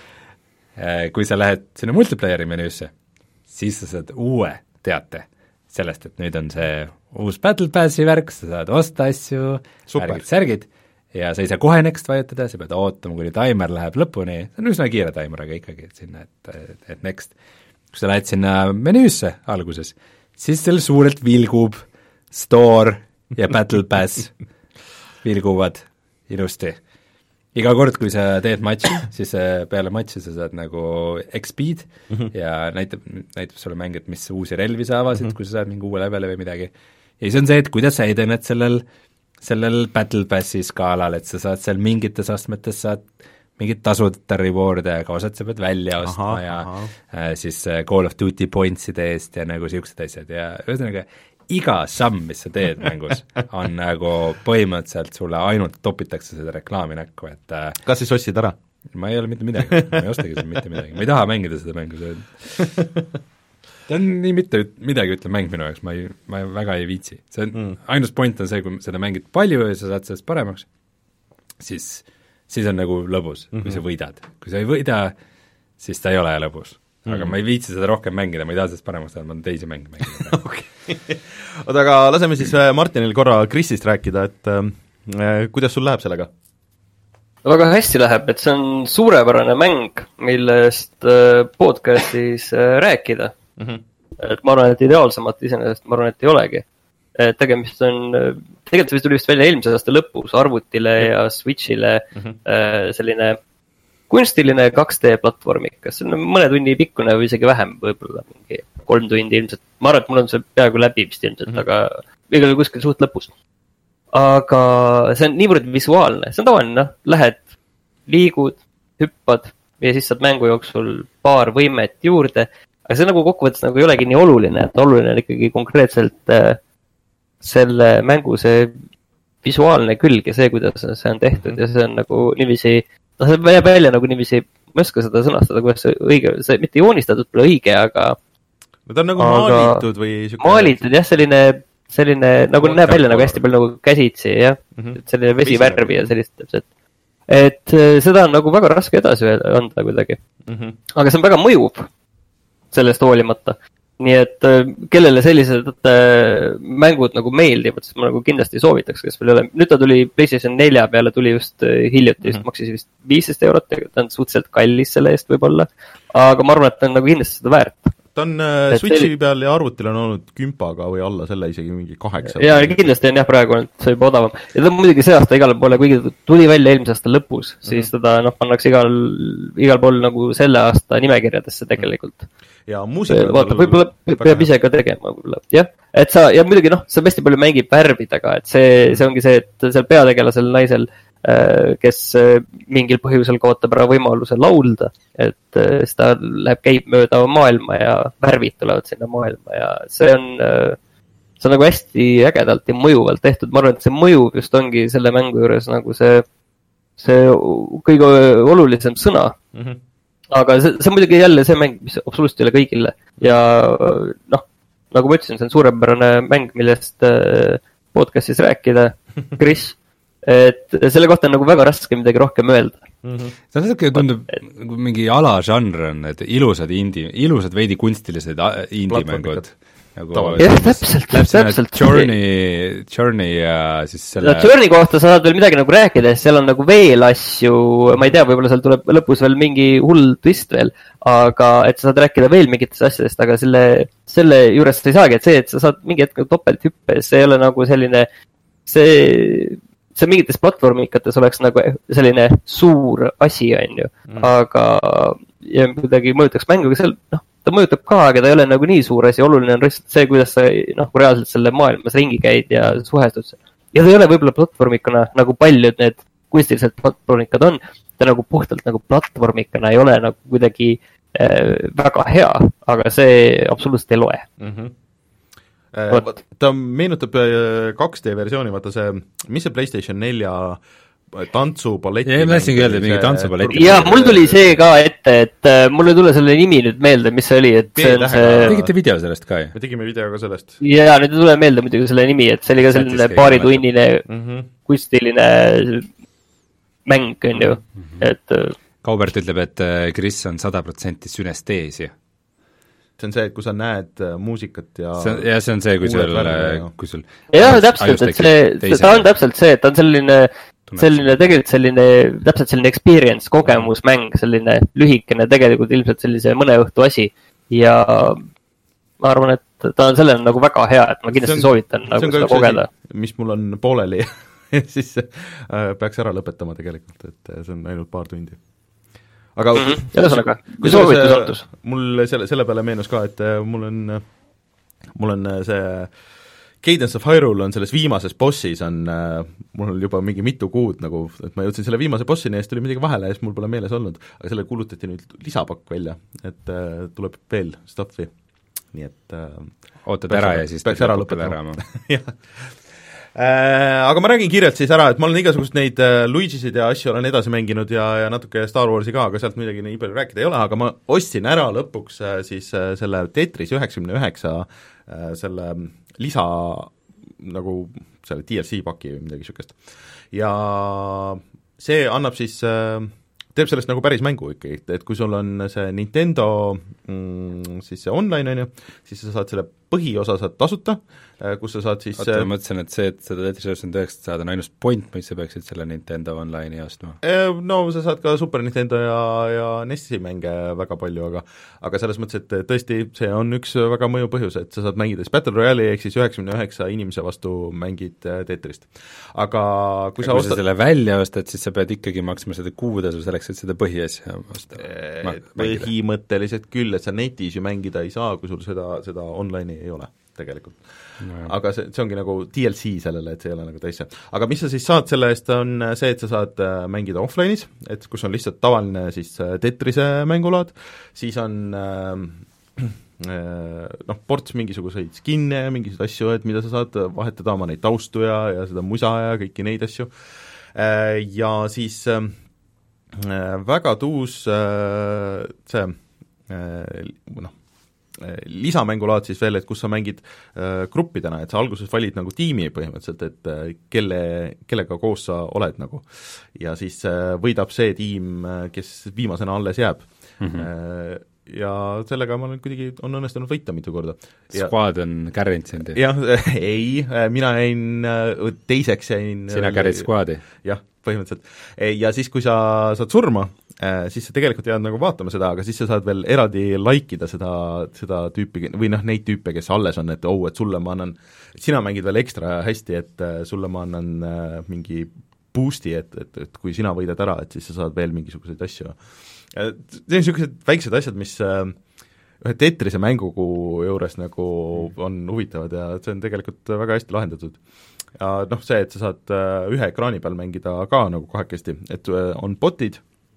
äh,. Kui sa lähed sinna multiplayeri menüüsse, siis sa saad uue teate. sellest, et nüüd on see uus Battle Passi värk, sa saad osta asju, värgid, särgid, ja sa ei saa kohe next vajutada, sa pead ootama, kuni taimer läheb lõpuni, see on üsna kiire taimer, aga ikkagi et sinna, et, et next. Kui sa lähed sinna menüüsse alguses, siis seal suurelt vilgub store ja Battle Pass vilguvad ilusti. Iga kord, kui sa teed matši, siis peale matši sa saad nagu X P-d mm -hmm. ja näitab, näitab sulle mängid, mis uusi relvi sa avasid mm, -hmm. kui sa saad mingi uue leveli või midagi. Ja siis on see, et kuidas sa edened sellel, sellel Battle Passi skaalal, et sa saad seal mingites astmetes saad mingid tasudeta reward'e, aga osad sa pead välja ostma aha, ja aha. siis Call of Duty pointside eest ja nagu siuksed asjad ja ühesõnaga iga samm, mis sa teed mängus, on nagu põhimõtteliselt sulle ainult topitakse seda reklaami näkku, et kas siis ostsid ära? Ma ei ole mitte midagi, ma ei ostagi seda mitte midagi, ma ei taha mängida seda mängu, see ta on nii mitte midagi, ütleb mäng minu jaoks, ma ei, ma väga ei viitsi. See on, mm. ainus point on see, kui seda mängid palju ja sa saad sellest paremaks, siis, siis on nagu lõbus, kui mm -hmm. sa võidad. Kui sa ei võida, siis ta ei ole lõbus. Aga mm. ma ei viitsi seda rohkem mängida, ma ei taha sellest paremaks saada, ma olen teisi mänge mängida. okei. oota, aga laseme siis Martinil korra Chrisist rääkida, et äh, kuidas sul läheb sellega? Väga hästi läheb, et see on suurepärane mäng, millest äh, podcastis äh, rääkida. Mm -hmm. Et ma arvan, et ideaalsemat iseenesest ma arvan, et ei olegi. Et tegemist on, tegelikult see vist tuli vist välja eelmise aasta lõpus Arvutile mm -hmm. ja Switchile mm -hmm. äh, selline kunstiline kaks D platvormikas, see on mõne tunni pikkune või isegi vähem, võib-olla mingi kolm tundi ilmselt. Ma arvan, et mul on see peaaegu läbi vist ilmselt mm, -hmm. aga igal juhul kuskil suht lõpus. Aga see on niivõrd visuaalne, see on tavaline, noh, lähed, liigud, hüppad ja siis saad mängu jooksul paar võimet juurde, aga see nagu kokkuvõttes nagu ei olegi nii oluline, et oluline on ikkagi konkreetselt äh, selle mängu see visuaalne külg ja see, kuidas see on tehtud ja see on nagu niiviisi noh, see jääb välja nagu niiviisi, ma ei oska seda sõnastada, kuidas see õige, see mitte joonistatud pole õige, aga no ta on nagu maalitud või siuke... maalitud jah, selline, selline nagu näeb välja nagu hästi palju nagu käsitsi, jah, mm -hmm. selline vesivärvi ja sellist täpselt. Et seda on nagu väga raske edasi anda kuidagi mm. -hmm. Aga see on väga mõjuv sellest hoolimata. Nii et kellele sellised mängud nagu meeldivad, siis ma nagu kindlasti soovitaks, kes veel ei ole. Nüüd ta tuli PlayStation nelja peale, tuli just hiljuti, just maksis vist viisteist eurot, ta on suhteliselt kallis selle eest võib-olla, aga ma arvan, et ta on nagu kindlasti seda väärt. Ta on et Switchi see... peal ja arvutil on olnud kümpaga või alla selle isegi mingi kaheksa. Ja kindlasti on jah, praegu on see juba odavam. Ja ta on muidugi see aasta igal poole, kuigi tuli välja eelmise aasta lõpus, siis mm -hmm. teda noh, pannakse igal, igal pool nagu selle aasta nimekirjadesse tegelikult. Ja muusika vaata, võib-olla peab ise ka tegema võib-olla, jah. Et sa, ja muidugi noh, sa hästi palju mängib värvidega, et see, see ongi see, et seal peategelasel naisel, kes mingil põhjusel kaotab ära võimaluse laulda, et siis ta läheb, käib mööda maailma ja värvid tulevad sinna maailma ja see on, see on nagu hästi ägedalt ja mõjuvalt tehtud. Ma arvan, et see mõjuv just ongi selle mängu juures nagu see, see kõige olulisem sõna. Mm -hmm. Aga see, see on muidugi jälle see mäng, mis absoluutselt ei ole kõigile ja noh, nagu ma ütlesin, see on suurepärane mäng, millest podcastis rääkida, Chris. Et selle kohta on nagu väga raske midagi rohkem öelda. Mm-hmm. See on natuke tundub nagu mingi alažanr on, et ilusad indie, ilusad veidi kunstilised indie-mängud. Nagu jah, täpselt, täpselt. Journey, Journey ja siis selle... No, Journey kohta sa saad veel midagi nagu rääkida, seal on nagu veel asju, ma ei tea, võib-olla seal tuleb lõpus veel mingi hull twist veel, aga et sa saad rääkida veel mingitest asjadest, aga selle, selle juures sa ei saagi, et see, et sa saad mingi hetk topelt hüppe, see ei ole nagu selline, see... see mingites platvormikates oleks nagu selline suur asi, on ju, mm. aga ja kuidagi mõjutaks mänguga seal, noh, ta mõjutab ka, aga ta ei ole nagu nii suur asi, oluline on lihtsalt see, kuidas sa noh, reaalselt selle maailmas ringi käid ja suhestud. Ja ta ei ole võib-olla platvormikana, nagu paljud need kunstilised platvormikad on, ta nagu puhtalt nagu platvormikana ei ole nagu kuidagi äh, väga hea, aga see absoluutselt ei loe. Mm -hmm. Ta meenutab kaks D versiooni, vaata see, mis see PlayStation nelja tantsupalleti. Ei, ma läksin öelda mingi tantsupalleti. Ja mul tuli see ka ette, et mul ei tule selle nimi nüüd meelde, mis see oli, et see on see... Tegite video sellest ka ju? Me tegime video ka sellest. Ja nüüd ei tule meelde muidugi selle nimi, et see oli ka selline paaritunnine mm -hmm. kunstiline mäng, on ju, et... Kaubert ütleb, et Chris on sada protsenti sünesteesia. see on see, et kui sa näed muusikat ja see on, jah, see on see, kui sul, kui sul jah, täpselt, et see, ta on täpselt see, et ta on selline selline tegelikult selline, täpselt selline experience, kogemusmäng, selline lühikene tegelikult ilmselt sellise mõne õhtu asi ja ma arvan, et ta on sellele nagu väga hea, et ma kindlasti on, soovitan nagu seda kogeda. Mis mul on pooleli siis äh, peaks ära lõpetama tegelikult, et see on ainult paar tundi. Aga mm -hmm. Ühesõnaga, kui soovitus ootus? Mul selle, selle peale meenus ka, et mul on, mul on see Cadence of Hyrule on selles viimases bossis on, mul on juba mingi mitu kuud nagu, et ma jõudsin selle viimase bossini ja siis tuli midagi vahele ja siis mul pole meeles olnud, aga selle kuulutati nüüd lisapakk välja, et äh, tuleb veel stuffi, nii et äh, ootad ära ja siis peaks ära lõpetama. jah. Äh, aga ma räägin kiirelt siis ära, et ma olen igasugust neid äh, Luigisid ja asju olen edasi mänginud ja, ja natuke Star Warsi ka, aga sealt midagi nii palju rääkida ei ole, aga ma ostsin ära lõpuks äh, siis äh, selle Tetris üheksakümne üheksa äh, selle lisa nagu selle D L C paki või midagi niisugust. Ja see annab siis äh, teeb sellest nagu päris mängu ikkagi, et kui sul on see Nintendo mm, siis see online on ju, siis sa saad selle põhiosa saad tasuta, kus sa saad siis oota, ma mõtlesin, et see, et seda Tetris üheksakümmend üheksa saad on ainus point, mis sa peaksid selle Nintendo online'i ostma. No sa saad ka Super Nintendo ja, ja N E S-i mänge väga palju, aga aga selles mõttes, et tõesti see on üks väga mõju põhjus, et sa saad mängida siis Battle Royale'i ehk siis üheksakümne üheksa inimese vastu mängid Tetrist. Aga kui sa kui ostad sa selle välja ostad, siis sa pead ikkagi maksma seda kuutasu selleks, et seda põhiasja osta. Põhimõtteliselt küll, et sa netis ju mängida ei saa, kui sul seda, seda online'i ei ole tegelikult no,. aga see, see ongi nagu D L C sellele, et see ei ole nagu täis. aga mis sa siis saad selle eest, on see, et sa saad mängida offline'is, et kus on lihtsalt tavaline siis Tetrise mängulaad, siis on äh, noh, ports mingisuguseid skinne ja mingisuguseid asju, et mida sa saad vahetada oma neid taustu ja, ja seda musa ja kõiki neid asju. Ja siis äh, väga tuus äh, see äh, noh, lisamängulaad siis veel, et kus sa mängid äh, gruppidena, et sa alguses valid nagu tiimi põhimõtteliselt, et äh, kelle, kellega koos sa oled nagu. Ja siis äh, võidab see tiim, kes viimasena alles jääb mm. -hmm. Äh, ja sellega ma olen kuidagi, on õnnestunud võita mitu korda. Squad on carrinud sind? jah, ei, mina jäin, teiseks jäin sina carrid Squadi? jah, põhimõtteliselt. ja siis, kui sa saad surma, siis sa tegelikult jääd nagu vaatama seda, aga siis sa saad veel eraldi likeida seda, seda tüüpi või noh, neid tüüpe, kes alles on, et oh, et sulle ma annan, sina mängid veel ekstra hästi, et sulle ma annan äh, mingi boost'i, et, et, et kui sina võidad ära, et siis sa saad veel mingisuguseid asju. See on niisugused väiksed asjad, mis äh, ühe Tetrise mängu juures nagu on huvitavad ja see on tegelikult väga hästi lahendatud. Ja noh, see, et sa saad äh, ühe ekraani peal mängida ka nagu kahekesti, et äh, on botid,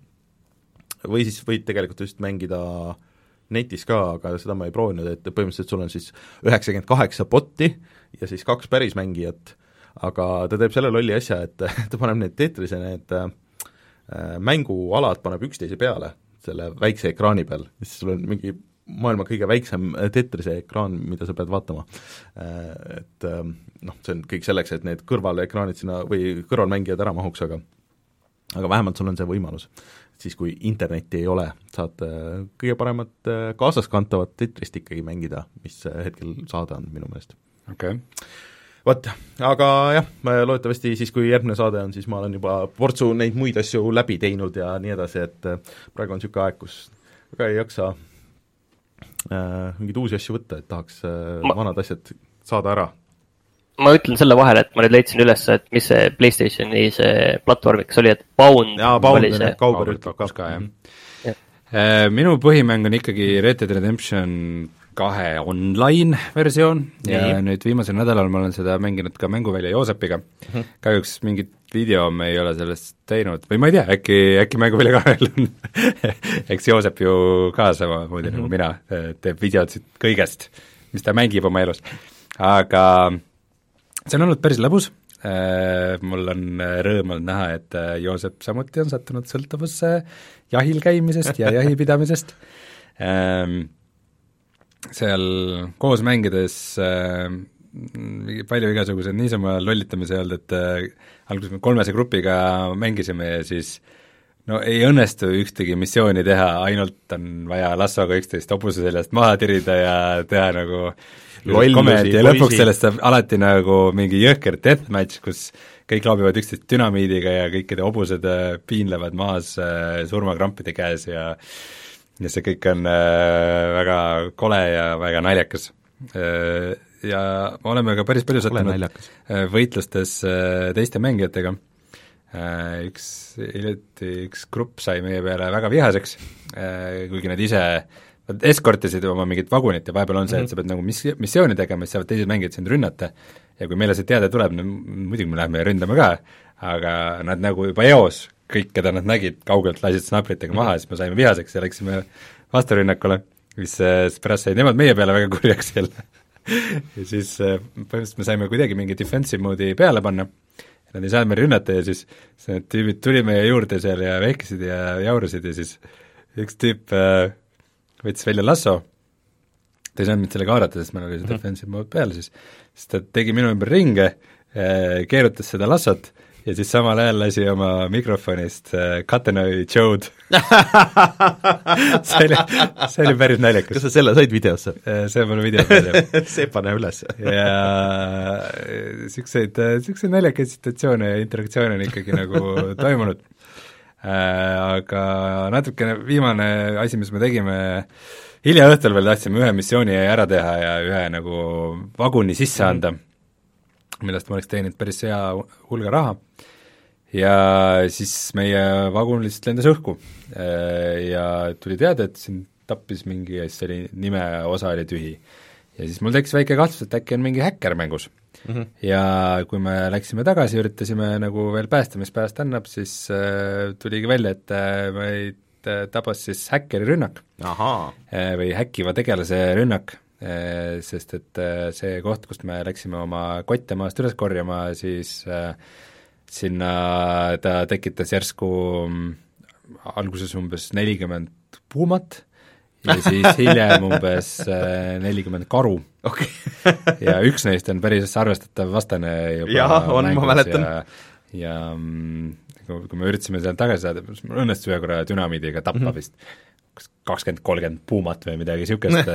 või siis võid tegelikult just mängida netis ka, aga seda ma ei proovinud, et põhimõtteliselt sul on siis üheksakümmend kaheksa botti ja siis kaks päris mängijat, aga ta teeb selle lolli asja, et ta paneb need Tetrise need äh, mängualad paneb üksteise peale selle väikse ekraani peal, siis sul on mingi maailma kõige väiksem Tetrise ekraan, mida sa pead vaatama. Et noh, see on kõik selleks, et need kõrvaleekraanid sinna või kõrvalmängijad ära mahuks, aga aga vähemalt sul on see võimalus. Siis kui internetti ei ole, saad kõige paremat kaasaskantavat Tetrist ikkagi mängida, mis hetkel saade on minu meelest. okei okay. Vot, aga jah, loodetavasti siis, kui järgmine saade on, siis ma olen juba portsu neid muid asju läbi teinud ja nii edasi, et praegu on niisugune aeg, kus väga ei jaksa äh, mingeid uusi asju võtta, et tahaks äh, ma... vanad asjad saada ära. Ma ütlen selle vahele, et ma nüüd leidsin üles, et mis see PlayStationi see platvormiks oli, et Bound jaa, Bound oli see. Kauber ütleb ka, ka, jah. Ja. Minu põhimäng on ikkagi Red Dead Redemption kahe online versioon ja Nii. nüüd viimasel nädalal ma olen seda mänginud ka mänguvälja Joosepiga uh -huh. kahjuks mingit video me ei ole sellest teinud või ma ei tea, äkki, äkki mänguvälja kahel on eks Joosep ju ka samamoodi uh -huh. nagu mina, teeb videod siit kõigest, mis ta mängib oma elus, aga see on olnud päris lõbus, mul on rõõm olnud näha, et Joosep samuti on sattunud sõltuvusse jahil käimisest ja jahipidamisest, seal koos mängides äh, palju igasuguseid niisama lollitamise olnud, et äh, alguses me kolmese grupiga mängisime ja siis no ei õnnestu ühtegi missiooni teha, ainult on vaja lassoga üksteist hobuse seljast maha tirida ja teha nagu komedi ja lõpuks sellest saab alati nagu mingi jõhker deathmatch, kus kõik loobivad üksteist dünamiidiga ja kõikide hobused piinlevad maas surmakrampide käes ja ja see kõik on väga kole ja väga naljakas. Ja oleme ka päris palju sattunud võitlustes teiste mängijatega. Üks, hiljuti üks grupp sai meie peale väga vihaseks, kuigi nad ise nad eskortisid oma mingit vagunit ja vahepeal on see, et sa pead nagu mis-, missiooni tegema, siis saavad teised mängijad sind rünnata ja kui meile see teade tuleb, no muidugi me läheme ja ründame ka, aga nad nagu juba eos kõik, keda nad nägid, kaugelt lasid snapritega maha, siis me saime vihaseks ja läksime vasturünnakule, mis pärast said nemad meie peale väga kurjaks jälle ja siis põhimõtteliselt me saime kuidagi mingi defensive moodi peale panna, nad ei saanud meil rünnata ja siis need tüübid tuli meie juurde seal ja vehkisid ja jaurasid ja siis üks tüüp äh, võttis välja lasso, ta ei saanud mind sellega haarata, sest meil oli see defensive mode peal, siis siis ta tegi minu ümber ringe, keerutas seda lassot ja siis samal ajal lasi oma mikrofonist Katenoi Joe'd see oli, see oli päris naljakas. Kas sa selle said videosse? See pole videos välja. see pane üles. ja siukseid, siukseid naljakaid situatsioone ja interaktsioone on ikkagi nagu toimunud. Aga natukene viimane asi, mis me tegime, hilja õhtul veel tahtsime ühe missiooni ära teha ja ühe nagu vaguni sisse anda, millest ma oleks teeninud päris hea hulga raha ja siis meie vagun lihtsalt lendas õhku ja tuli teada, et siin tappis mingi ja siis oli nime osa oli tühi. Ja siis mul tekkis väike kahtlus, et äkki on mingi häkker mängus. Mm-hmm. Ja kui me läksime tagasi, üritasime nagu veel päästa, mis pääst annab, siis äh, tuligi välja, et äh, meid äh, tabas siis häkkeri rünnak. Äh, või häkkiva tegelase rünnak, äh, sest et äh, see koht, kust me läksime oma kotte maast üles korjama, siis äh, sinna ta tekitas järsku mm, alguses umbes nelikümmend puumat ja siis hiljem umbes nelikümmend karu okay. ja üks neist on päris arvestatav vastane juba jah, on, ma mäletan. ja, ja kui me üritasime sealt tagasi saada, mul õnnestus ühe korra dünamiidiga tappa mm -hmm. vist kakskümmend kolmkümmend puumat või midagi niisugust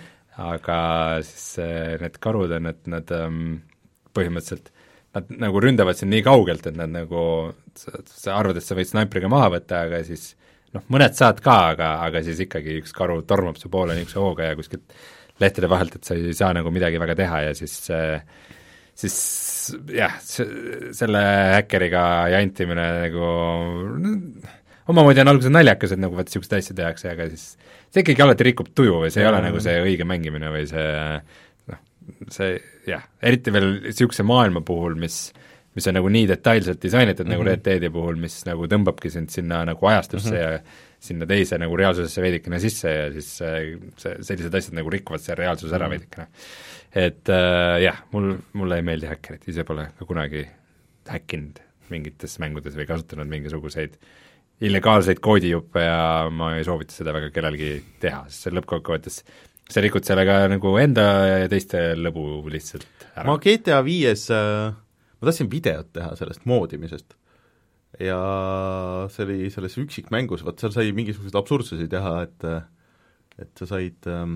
aga siis need karud on, et nad um, põhimõtteliselt nad nagu ründavad sind nii kaugelt, et nad nagu, sa arvad, et sa võid snaipriga maha võtta, aga siis noh, mõned saad ka, aga, aga siis ikkagi üks karu tormab su poole niisuguse hooga ja kuskilt lehtede vahelt, et sa ei saa nagu midagi väga teha ja siis siis jah, selle häkkeriga jantimine nagu omamoodi on alguses naljakas, et nagu vaat niisugust asja tehakse, aga siis see ikkagi alati rikub tuju või see ei ole nagu see õige mängimine või see noh, see jah, eriti veel niisuguse maailma puhul, mis mis on nagu nii detailselt disainitud mm -hmm. nagu Red Deadi puhul, mis nagu tõmbabki sind sinna nagu ajastusse mm -hmm. ja sinna teise nagu reaalsusesse veidikene sisse ja siis see, sellised asjad nagu rikuvad see reaalsus ära mm -hmm. veidikene. Et äh, jah, mul, mulle ei meeldi häkkerid, ise pole ka kunagi häkkinud mingites mängudes või kasutanud mingisuguseid illegaalseid koodijuppe ja ma ei soovita seda väga kellelgi teha, sest see lõppkokkuvõttes sa rikud sellega nagu enda ja teiste lõbu lihtsalt ära. ma G T A viies äh... ma tahtsin videot teha sellest moodimisest ja see oli selles üksikmängus, vaat seal sai mingisuguseid absurdsusi teha, et et sa said ähm,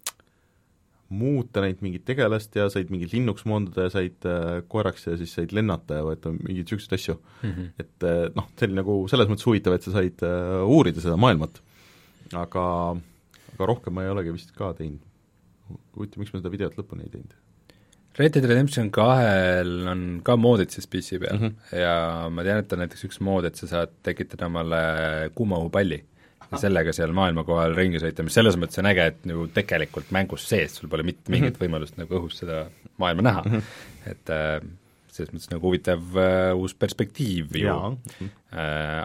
muuta neid mingit tegelast ja said mingit linnuks moondada ja said äh, koeraks ja siis said lennata ja võtta mingeid niisuguseid asju mm. -hmm. et äh, noh, see oli nagu selles mõttes huvitav, et sa said äh, uurida seda maailmat, aga, aga rohkem ma ei olegi vist ka teinud. huvitav, miks ma seda videot lõpuni ei teinud. Red Dead Redemption kahel on ka moodid siis P C peal mm -hmm. ja ma tean, et on näiteks üks mood, et sa saad tekitada omale kuumaõhupalli ja sellega seal maailma kohal ringi sõita, mis selles mõttes on äge, et nagu tegelikult mängus sees sul pole mitte mingit mm -hmm. võimalust nagu õhus seda maailma näha mm, -hmm. et äh, selles mõttes nagu huvitav äh, uus perspektiiv ju, äh,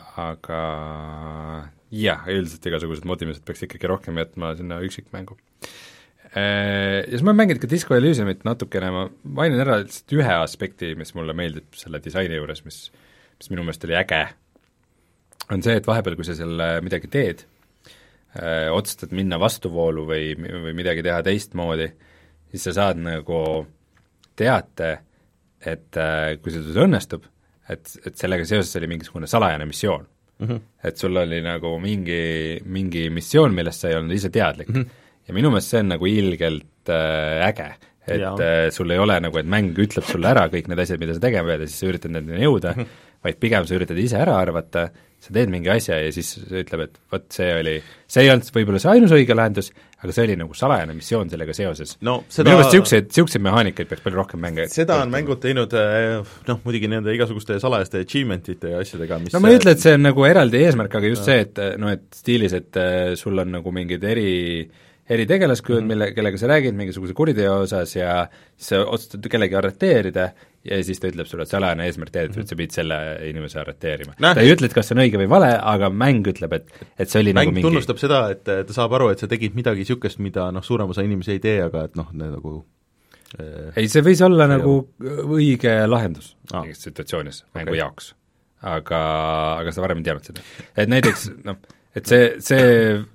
aga jah, üldiselt igasugused modimised peaks ikkagi rohkem jätma sinna üksikmängu. Ja siis ma olen mänginud ka Disco Elysiumit natukene, ma mainin ära lihtsalt ühe aspekti, mis mulle meeldib selle disaini juures, mis, mis minu meelest oli äge, on see, et vahepeal, kui sa seal midagi teed, öö, otsustad minna vastuvoolu või, või midagi teha teistmoodi, siis sa saad nagu teate, et öö, kui see õnnestub, et, et sellega seoses oli mingisugune salajane missioon mm. -hmm. Et sul oli nagu mingi, mingi missioon, millest sa ei olnud ise teadlik mm. -hmm. ja minu meelest see on nagu ilgelt äh, äge, et äh, sul ei ole nagu, et mäng ütleb sulle ära kõik need asjad, mida sa tegema pead ja siis sa üritad nendeni jõuda mm, -hmm. vaid pigem sa üritad ise ära arvata, sa teed mingi asja ja siis ütleb, et vot see oli, see ei olnud võib-olla see ainus õige lahendus, aga see oli nagu salajane missioon sellega seoses no,. Seda... minu meelest niisuguseid, niisuguseid mehaanikaid peaks palju rohkem mänge. seda on mängud teinud noh, muidugi nende igasuguste salajaste achievement'ite ja asjadega, mis no ma ei ütle, et see on nagu eraldi eesmärk, aga just no. see, et noh, et stiilis, et sul on nagu mingid eri eri tegelaskujud mm, -hmm. mille, kellega sa räägid mingisuguse kuriteo osas ja sa otsustad kellegi arreteerida ja siis ta ütleb sulle, et salajane eesmärk teed, et sa pidid selle inimese arreteerima no.. ta ei ütle, et kas see on õige või vale, aga mäng ütleb, et, et see oli mäng nagu mingi mäng tunnustab seda, et ta saab aru, et sa tegid midagi niisugust, mida noh, suurem osa inimesi ei tee, aga et noh, nagu äh, ei, see võis olla see nagu õige lahendus ah. mingis situatsioonis okay. mängu jaoks. Aga, aga seda varem ei teadnud seda. Et näiteks noh, et see, see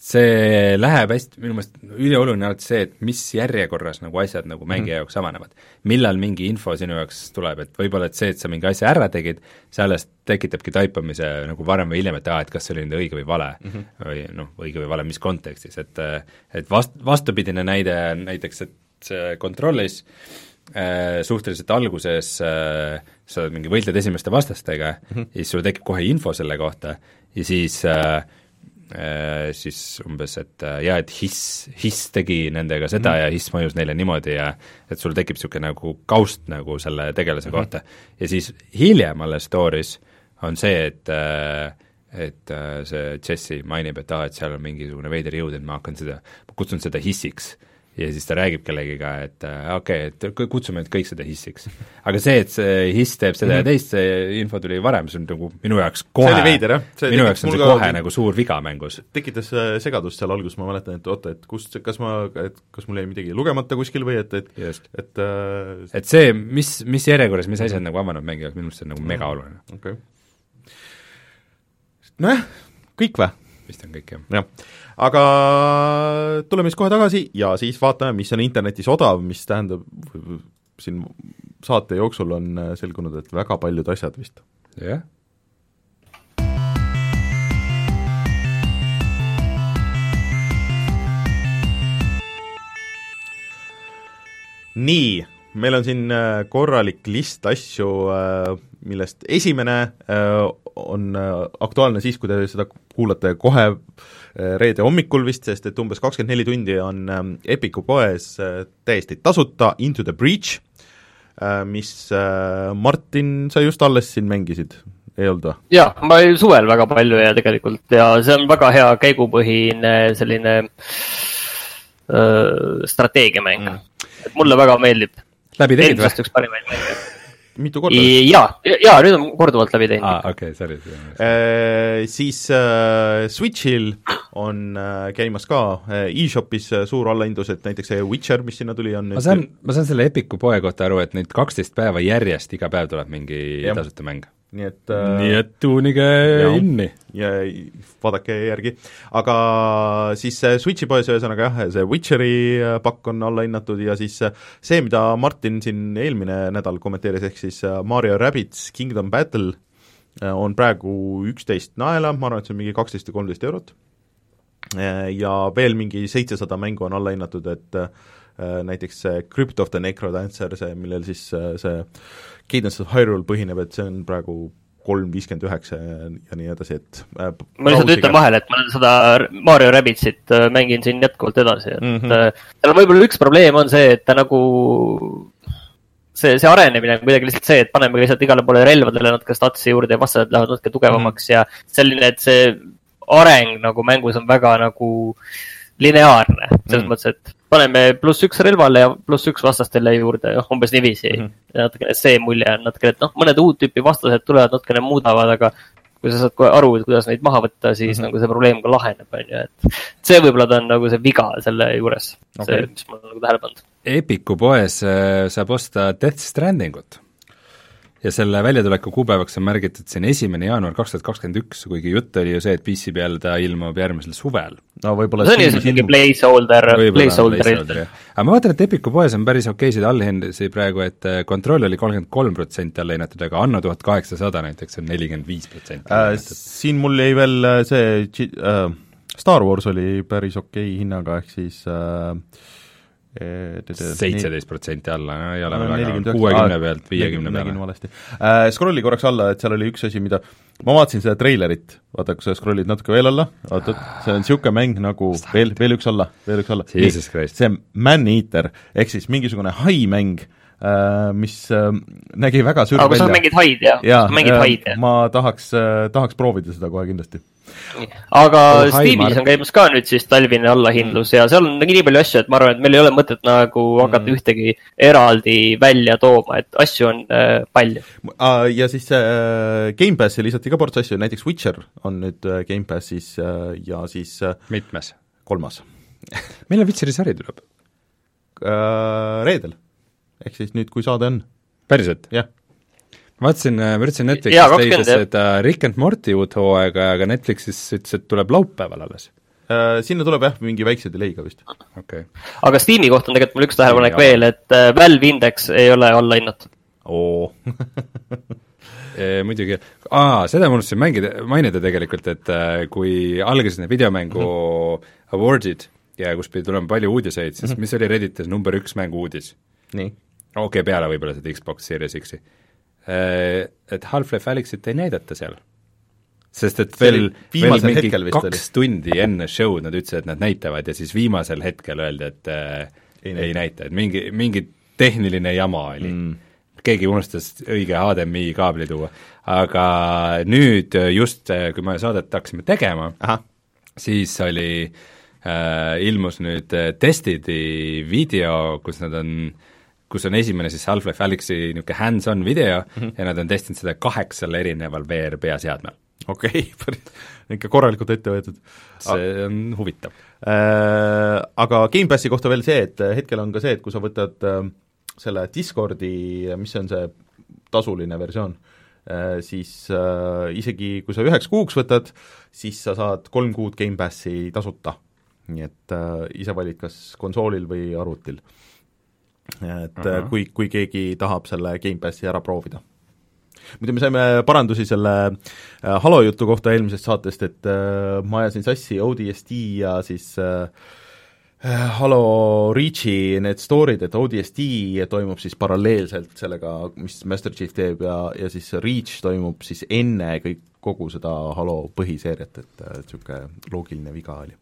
see läheb hästi, minu meelest ülioluline alati see, et mis järjekorras nagu asjad nagu mängija mm. jaoks avanevad. Millal mingi info sinu jaoks tuleb, et võib-olla et see, et sa mingi asja ära tegid, see alles tekitabki taipamise nagu varem või hiljem, et aa, et kas see oli nüüd õige või vale mm -hmm. või noh, õige või vale, mis kontekstis, et et vast, vastupidine näide näiteks, et see kontrollis äh, suhteliselt alguses äh, sa mingi võitled esimeste vastastega mm -hmm. ja siis sul tekib kohe info selle kohta ja siis äh, Äh, siis umbes, et äh, jaa, et hiss, hiss tegi nendega seda mm. ja hiss mõjus neile niimoodi ja et sul tekib niisugune nagu kaust nagu selle tegelase mm -hmm. kohta. Ja siis hiljem alles story's on see, et äh, et äh, see Jesse mainib, et aa, et seal on mingisugune veider jõud, et ma hakkan seda, ma kutsun seda hissiks. Ja siis ta räägib kellegiga, et okei okay,, et kutsume nüüd kõik seda hissiks. Aga see, et see hiss teeb seda mm -hmm. ja teist, see info tuli varem, see on nagu minu jaoks kohe, see oli veider, jah? See minu jaoks on see kohe ka, nagu suur viga mängus. Tekitas segadust seal alguses, ma mäletan, et oota, et kust, kas ma, et kas mul jäi midagi lugemata kuskil või et, et Just. et äh, et see, mis, mis järjekorras, mis asjad nagu avanud mängijaks, minu meelest see on nagu mega oluline. okei okay. Nojah, kõik või? vist on kõik, jah. jah, aga tuleme siis kohe tagasi ja siis vaatame, mis on internetis odav, mis tähendab, siin saate jooksul on selgunud, et väga paljud asjad vist. jah. nii, meil on siin korralik list asju, millest esimene on aktuaalne siis, kui te seda kuulate kohe reede hommikul vist, sest et umbes kakskümmend neli tundi on Epicu poes täiesti tasuta Into the Breach, mis Martin, sa just alles siin mängisid, ei olnud või? jaa, ma suvel väga palju ja tegelikult ja see on väga hea käigupõhine selline öö, strateegiamäng mm.. et mulle väga meeldib. läbi tegid või? üks parimaid mänge. mitu korda? jaa, jaa, nüüd on korduvalt läbi teinud. aa, okei okay,, sorry. Äh, siis äh, Switchil on äh, käimas ka äh, e-shopis äh, suur allahindlus, et näiteks see Witcher, mis sinna tuli, on ma saan, ma saan selle Epicu poe kohta aru, et nüüd kaksteist päeva järjest iga päev tuleb mingi ja. tasuta mäng. nii et äh, nii et tuunige inni. ja vaadake järgi. Aga siis Switchi poes ühesõnaga jah, see Witcheri pakk on allahinnatud ja siis see, mida Martin siin eelmine nädal kommenteeris, ehk siis Mario Rabbids Kingdom Battle on praegu üksteist naela, ma arvan, et see on mingi kaksteist või kolmteist eurot. Ja veel mingi seitsesada mängu on allahinnatud, et näiteks see Crypt of the Necrodancer, see, millel siis see Cadence of Hyrule põhineb, et see on praegu kolm viiskümmend üheksa ja nii edasi, et äh, ma lihtsalt ütlen vahele, et ma seda Mario Rabbitsit mängin siin jätkuvalt edasi, et mm -hmm. tal võib-olla üks probleem on see, et ta nagu see, see arenemine on kuidagi lihtsalt see, et paneme lihtsalt igale poole relvadele natuke statsi juurde ja vastased lähevad natuke tugevamaks mm -hmm. ja selline, et see areng nagu mängus on väga nagu lineaarne, selles mm. mõttes, et paneme pluss üks relvale ja pluss üks vastastele juurde, noh, umbes niiviisi mm. ja natukene see mulje on natukene, et noh, mõned uut tüüpi vastased tulevad, natukene muudavad, aga kui sa saad kohe aru, et kuidas neid maha võtta, siis mm -hmm. nagu see probleem ka laheneb, on ju, et see võib-olla ta on nagu see viga selle juures okay., see, mis ma olen nagu tähele pannud. Epicu poes äh, saab osta Death Strandingut. ja selle väljatuleku kuupäevaks on märgitud siin esimene jaanuar kaks tuhat kakskümmend üks, kuigi jutt oli ju see, et P C peal ta ilmub järgmisel suvel. no võib-olla see on lihtsalt mingi placeholder, placeholder. aga ma vaatan, et Epiku poes on päris okeisid allhindusi praegu, et Control oli kolmkümmend kolm protsenti alla hinnatud, aga Anno tuhat kaheksasada näiteks on nelikümmend viis protsenti alla hinnatud. Siin mul jäi veel see äh, Star Wars oli päris okei hinnaga, ehk siis äh, seitseteist protsenti alla, no ei ole väga kuuekümne pealt, viiekümne peale. Äh, scrolli korraks alla, et seal oli üks asi, mida ma vaatasin seda treilerit, vaata, kui sa scrollid natuke veel alla, vaata, see on niisugune mäng nagu veel, veel üks alla, veel üks alla. see on Man-Eater, ehk siis mingisugune haimäng, äh, mis äh, nägi väga sürg välja. aga sa mängid haid, jah? ja, mängid haid, jah? ma tahaks, äh, tahaks proovida seda kohe kindlasti. aga oh, Steamis on käimas ka nüüd siis talvine allahindlus ja seal on nii palju asju, et ma arvan, et meil ei ole mõtet nagu hakata mm. ühtegi eraldi välja tooma, et asju on äh, palju. Ja siis äh, Game Passi lisati ka ports asju, näiteks Witcher on nüüd äh, Game Passis äh, ja siis äh, mitmes? Kolmas. millal Witcheri sari tuleb? Äh, reedel. Ehk siis nüüd, kui saade on. Päriselt? jah. ma vaatasin, ma üritasin Netflixis leida seda Rick and Morty uut hooaega, aga Netflixis ütles, et tuleb laupäeval alles. Uh, sinna tuleb jah, mingi väikse delay'ga vist. Okay. aga Steam'i kohta on tegelikult mul üks tähelepanek veel, et uh, Valve Index ei ole alla hinnatud. oo e, muidugi, aa, seda ma unustasin mängida, mainida tegelikult, et uh, kui algasid need videomängu mm-hmm. awardid ja kus pidi tulema palju uudiseid, siis mm-hmm. mis oli Redditis number üks mängu uudis? nii. okei okay,, peale võib-olla seda Xbox Series X-i. Et Half-Life Alyxit ei näidata seal. Sest et veel, veel mingi kaks oli. tundi enne show'd nad ütlesid, et nad näitavad ja siis viimasel hetkel öeldi, et äh, ei, ei näita, et mingi, mingi tehniline jama oli mm.. keegi unustas õige H D M I kaabli tuua. Aga nüüd just, kui me saadet hakkasime tegema, Aha. siis oli äh, ilmus nüüd testidi video, kus nad on kus on esimene siis Half-Life Alyxi niisugune hands-on video mm-hmm. ja nad on testinud seda kaheksal erineval V R peaseadmel. okei okay,, ikka korralikult ette võetud. see on huvitav äh,. Aga Game Passi kohta veel see, et hetkel on ka see, et kui sa võtad äh, selle Discordi, mis on see tasuline versioon, äh, siis äh, isegi kui sa üheks kuuks võtad, siis sa saad kolm kuud Game Passi tasuta. nii et äh, ise valid kas konsoolil või arvutil. et uh-huh. kui, kui keegi tahab selle Game Passi ära proovida. muidu me saime parandusi selle äh, Halo jutu kohta eelmisest saatest, et äh, ma ajasin sassi O D S T ja siis äh, Halo Reachi need story'd, et O D S T toimub siis paralleelselt sellega, mis Master Chief teeb ja, ja siis Reach toimub siis enne kõik, kogu seda Halo põhiseeriat, et niisugune äh, loogiline viga oli.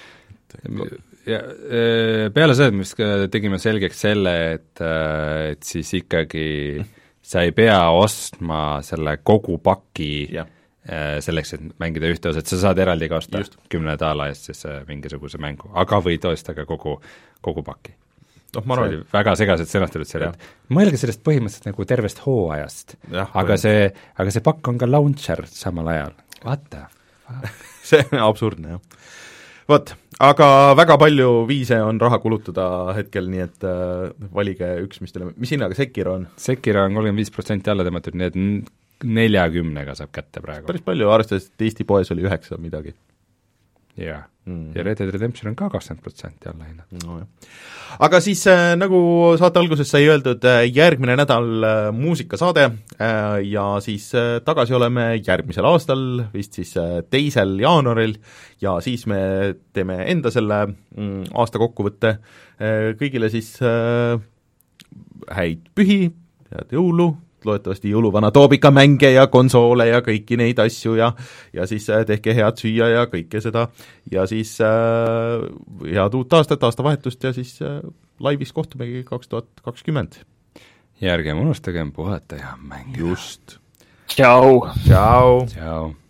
ja peale seda, mis tegime selgeks selle, et, et siis ikkagi sa ei pea ostma selle kogu paki ja. selleks, et mängida ühte osa, et sa saad eraldi ka osta Just. kümne daala eest siis mingisuguse mängu, aga võid osta ka kogu, kogu paki. No, ma arvan, see oli väga segased sõnastatud selle, et mõelge sellest põhimõtteliselt nagu tervest hooajast, aga see, aga see pakk on ka launcher samal ajal. What the fuck? see on absurdne, jah. Vot, aga väga palju viise on raha kulutada hetkel, nii et äh, valige üks, mis teile, mis hinnaga Sekiro on? Sekiro on kolmkümmend viis protsenti alla tõmmatud, nii et neljakümnega saab kätte praegu. Päris palju, arvestades, et Eesti poes oli üheksa midagi. jaa mm., ja Red Dead Redemption on ka kakskümmend protsenti alla hinnatud no,. Aga siis äh, nagu saate alguses sai öeldud, äh, järgmine nädal äh, muusikasaade äh, ja siis äh, tagasi oleme järgmisel aastal, vist siis äh, teisel jaanuaril ja siis me teeme enda selle mm, aasta kokkuvõtte äh, kõigile siis äh, häid pühi, head jõulu, loodetavasti jõuluvana toob ikka mänge ja konsoole ja kõiki neid asju ja ja siis tehke head süüa ja kõike seda ja siis äh, head uut aastat, aastavahetust ja siis äh, laivis kohtumegi kaks tuhat kakskümmend. Ja ärgem unustagem puhata ja mängida. Just. Tšau. Tšau. Tšau.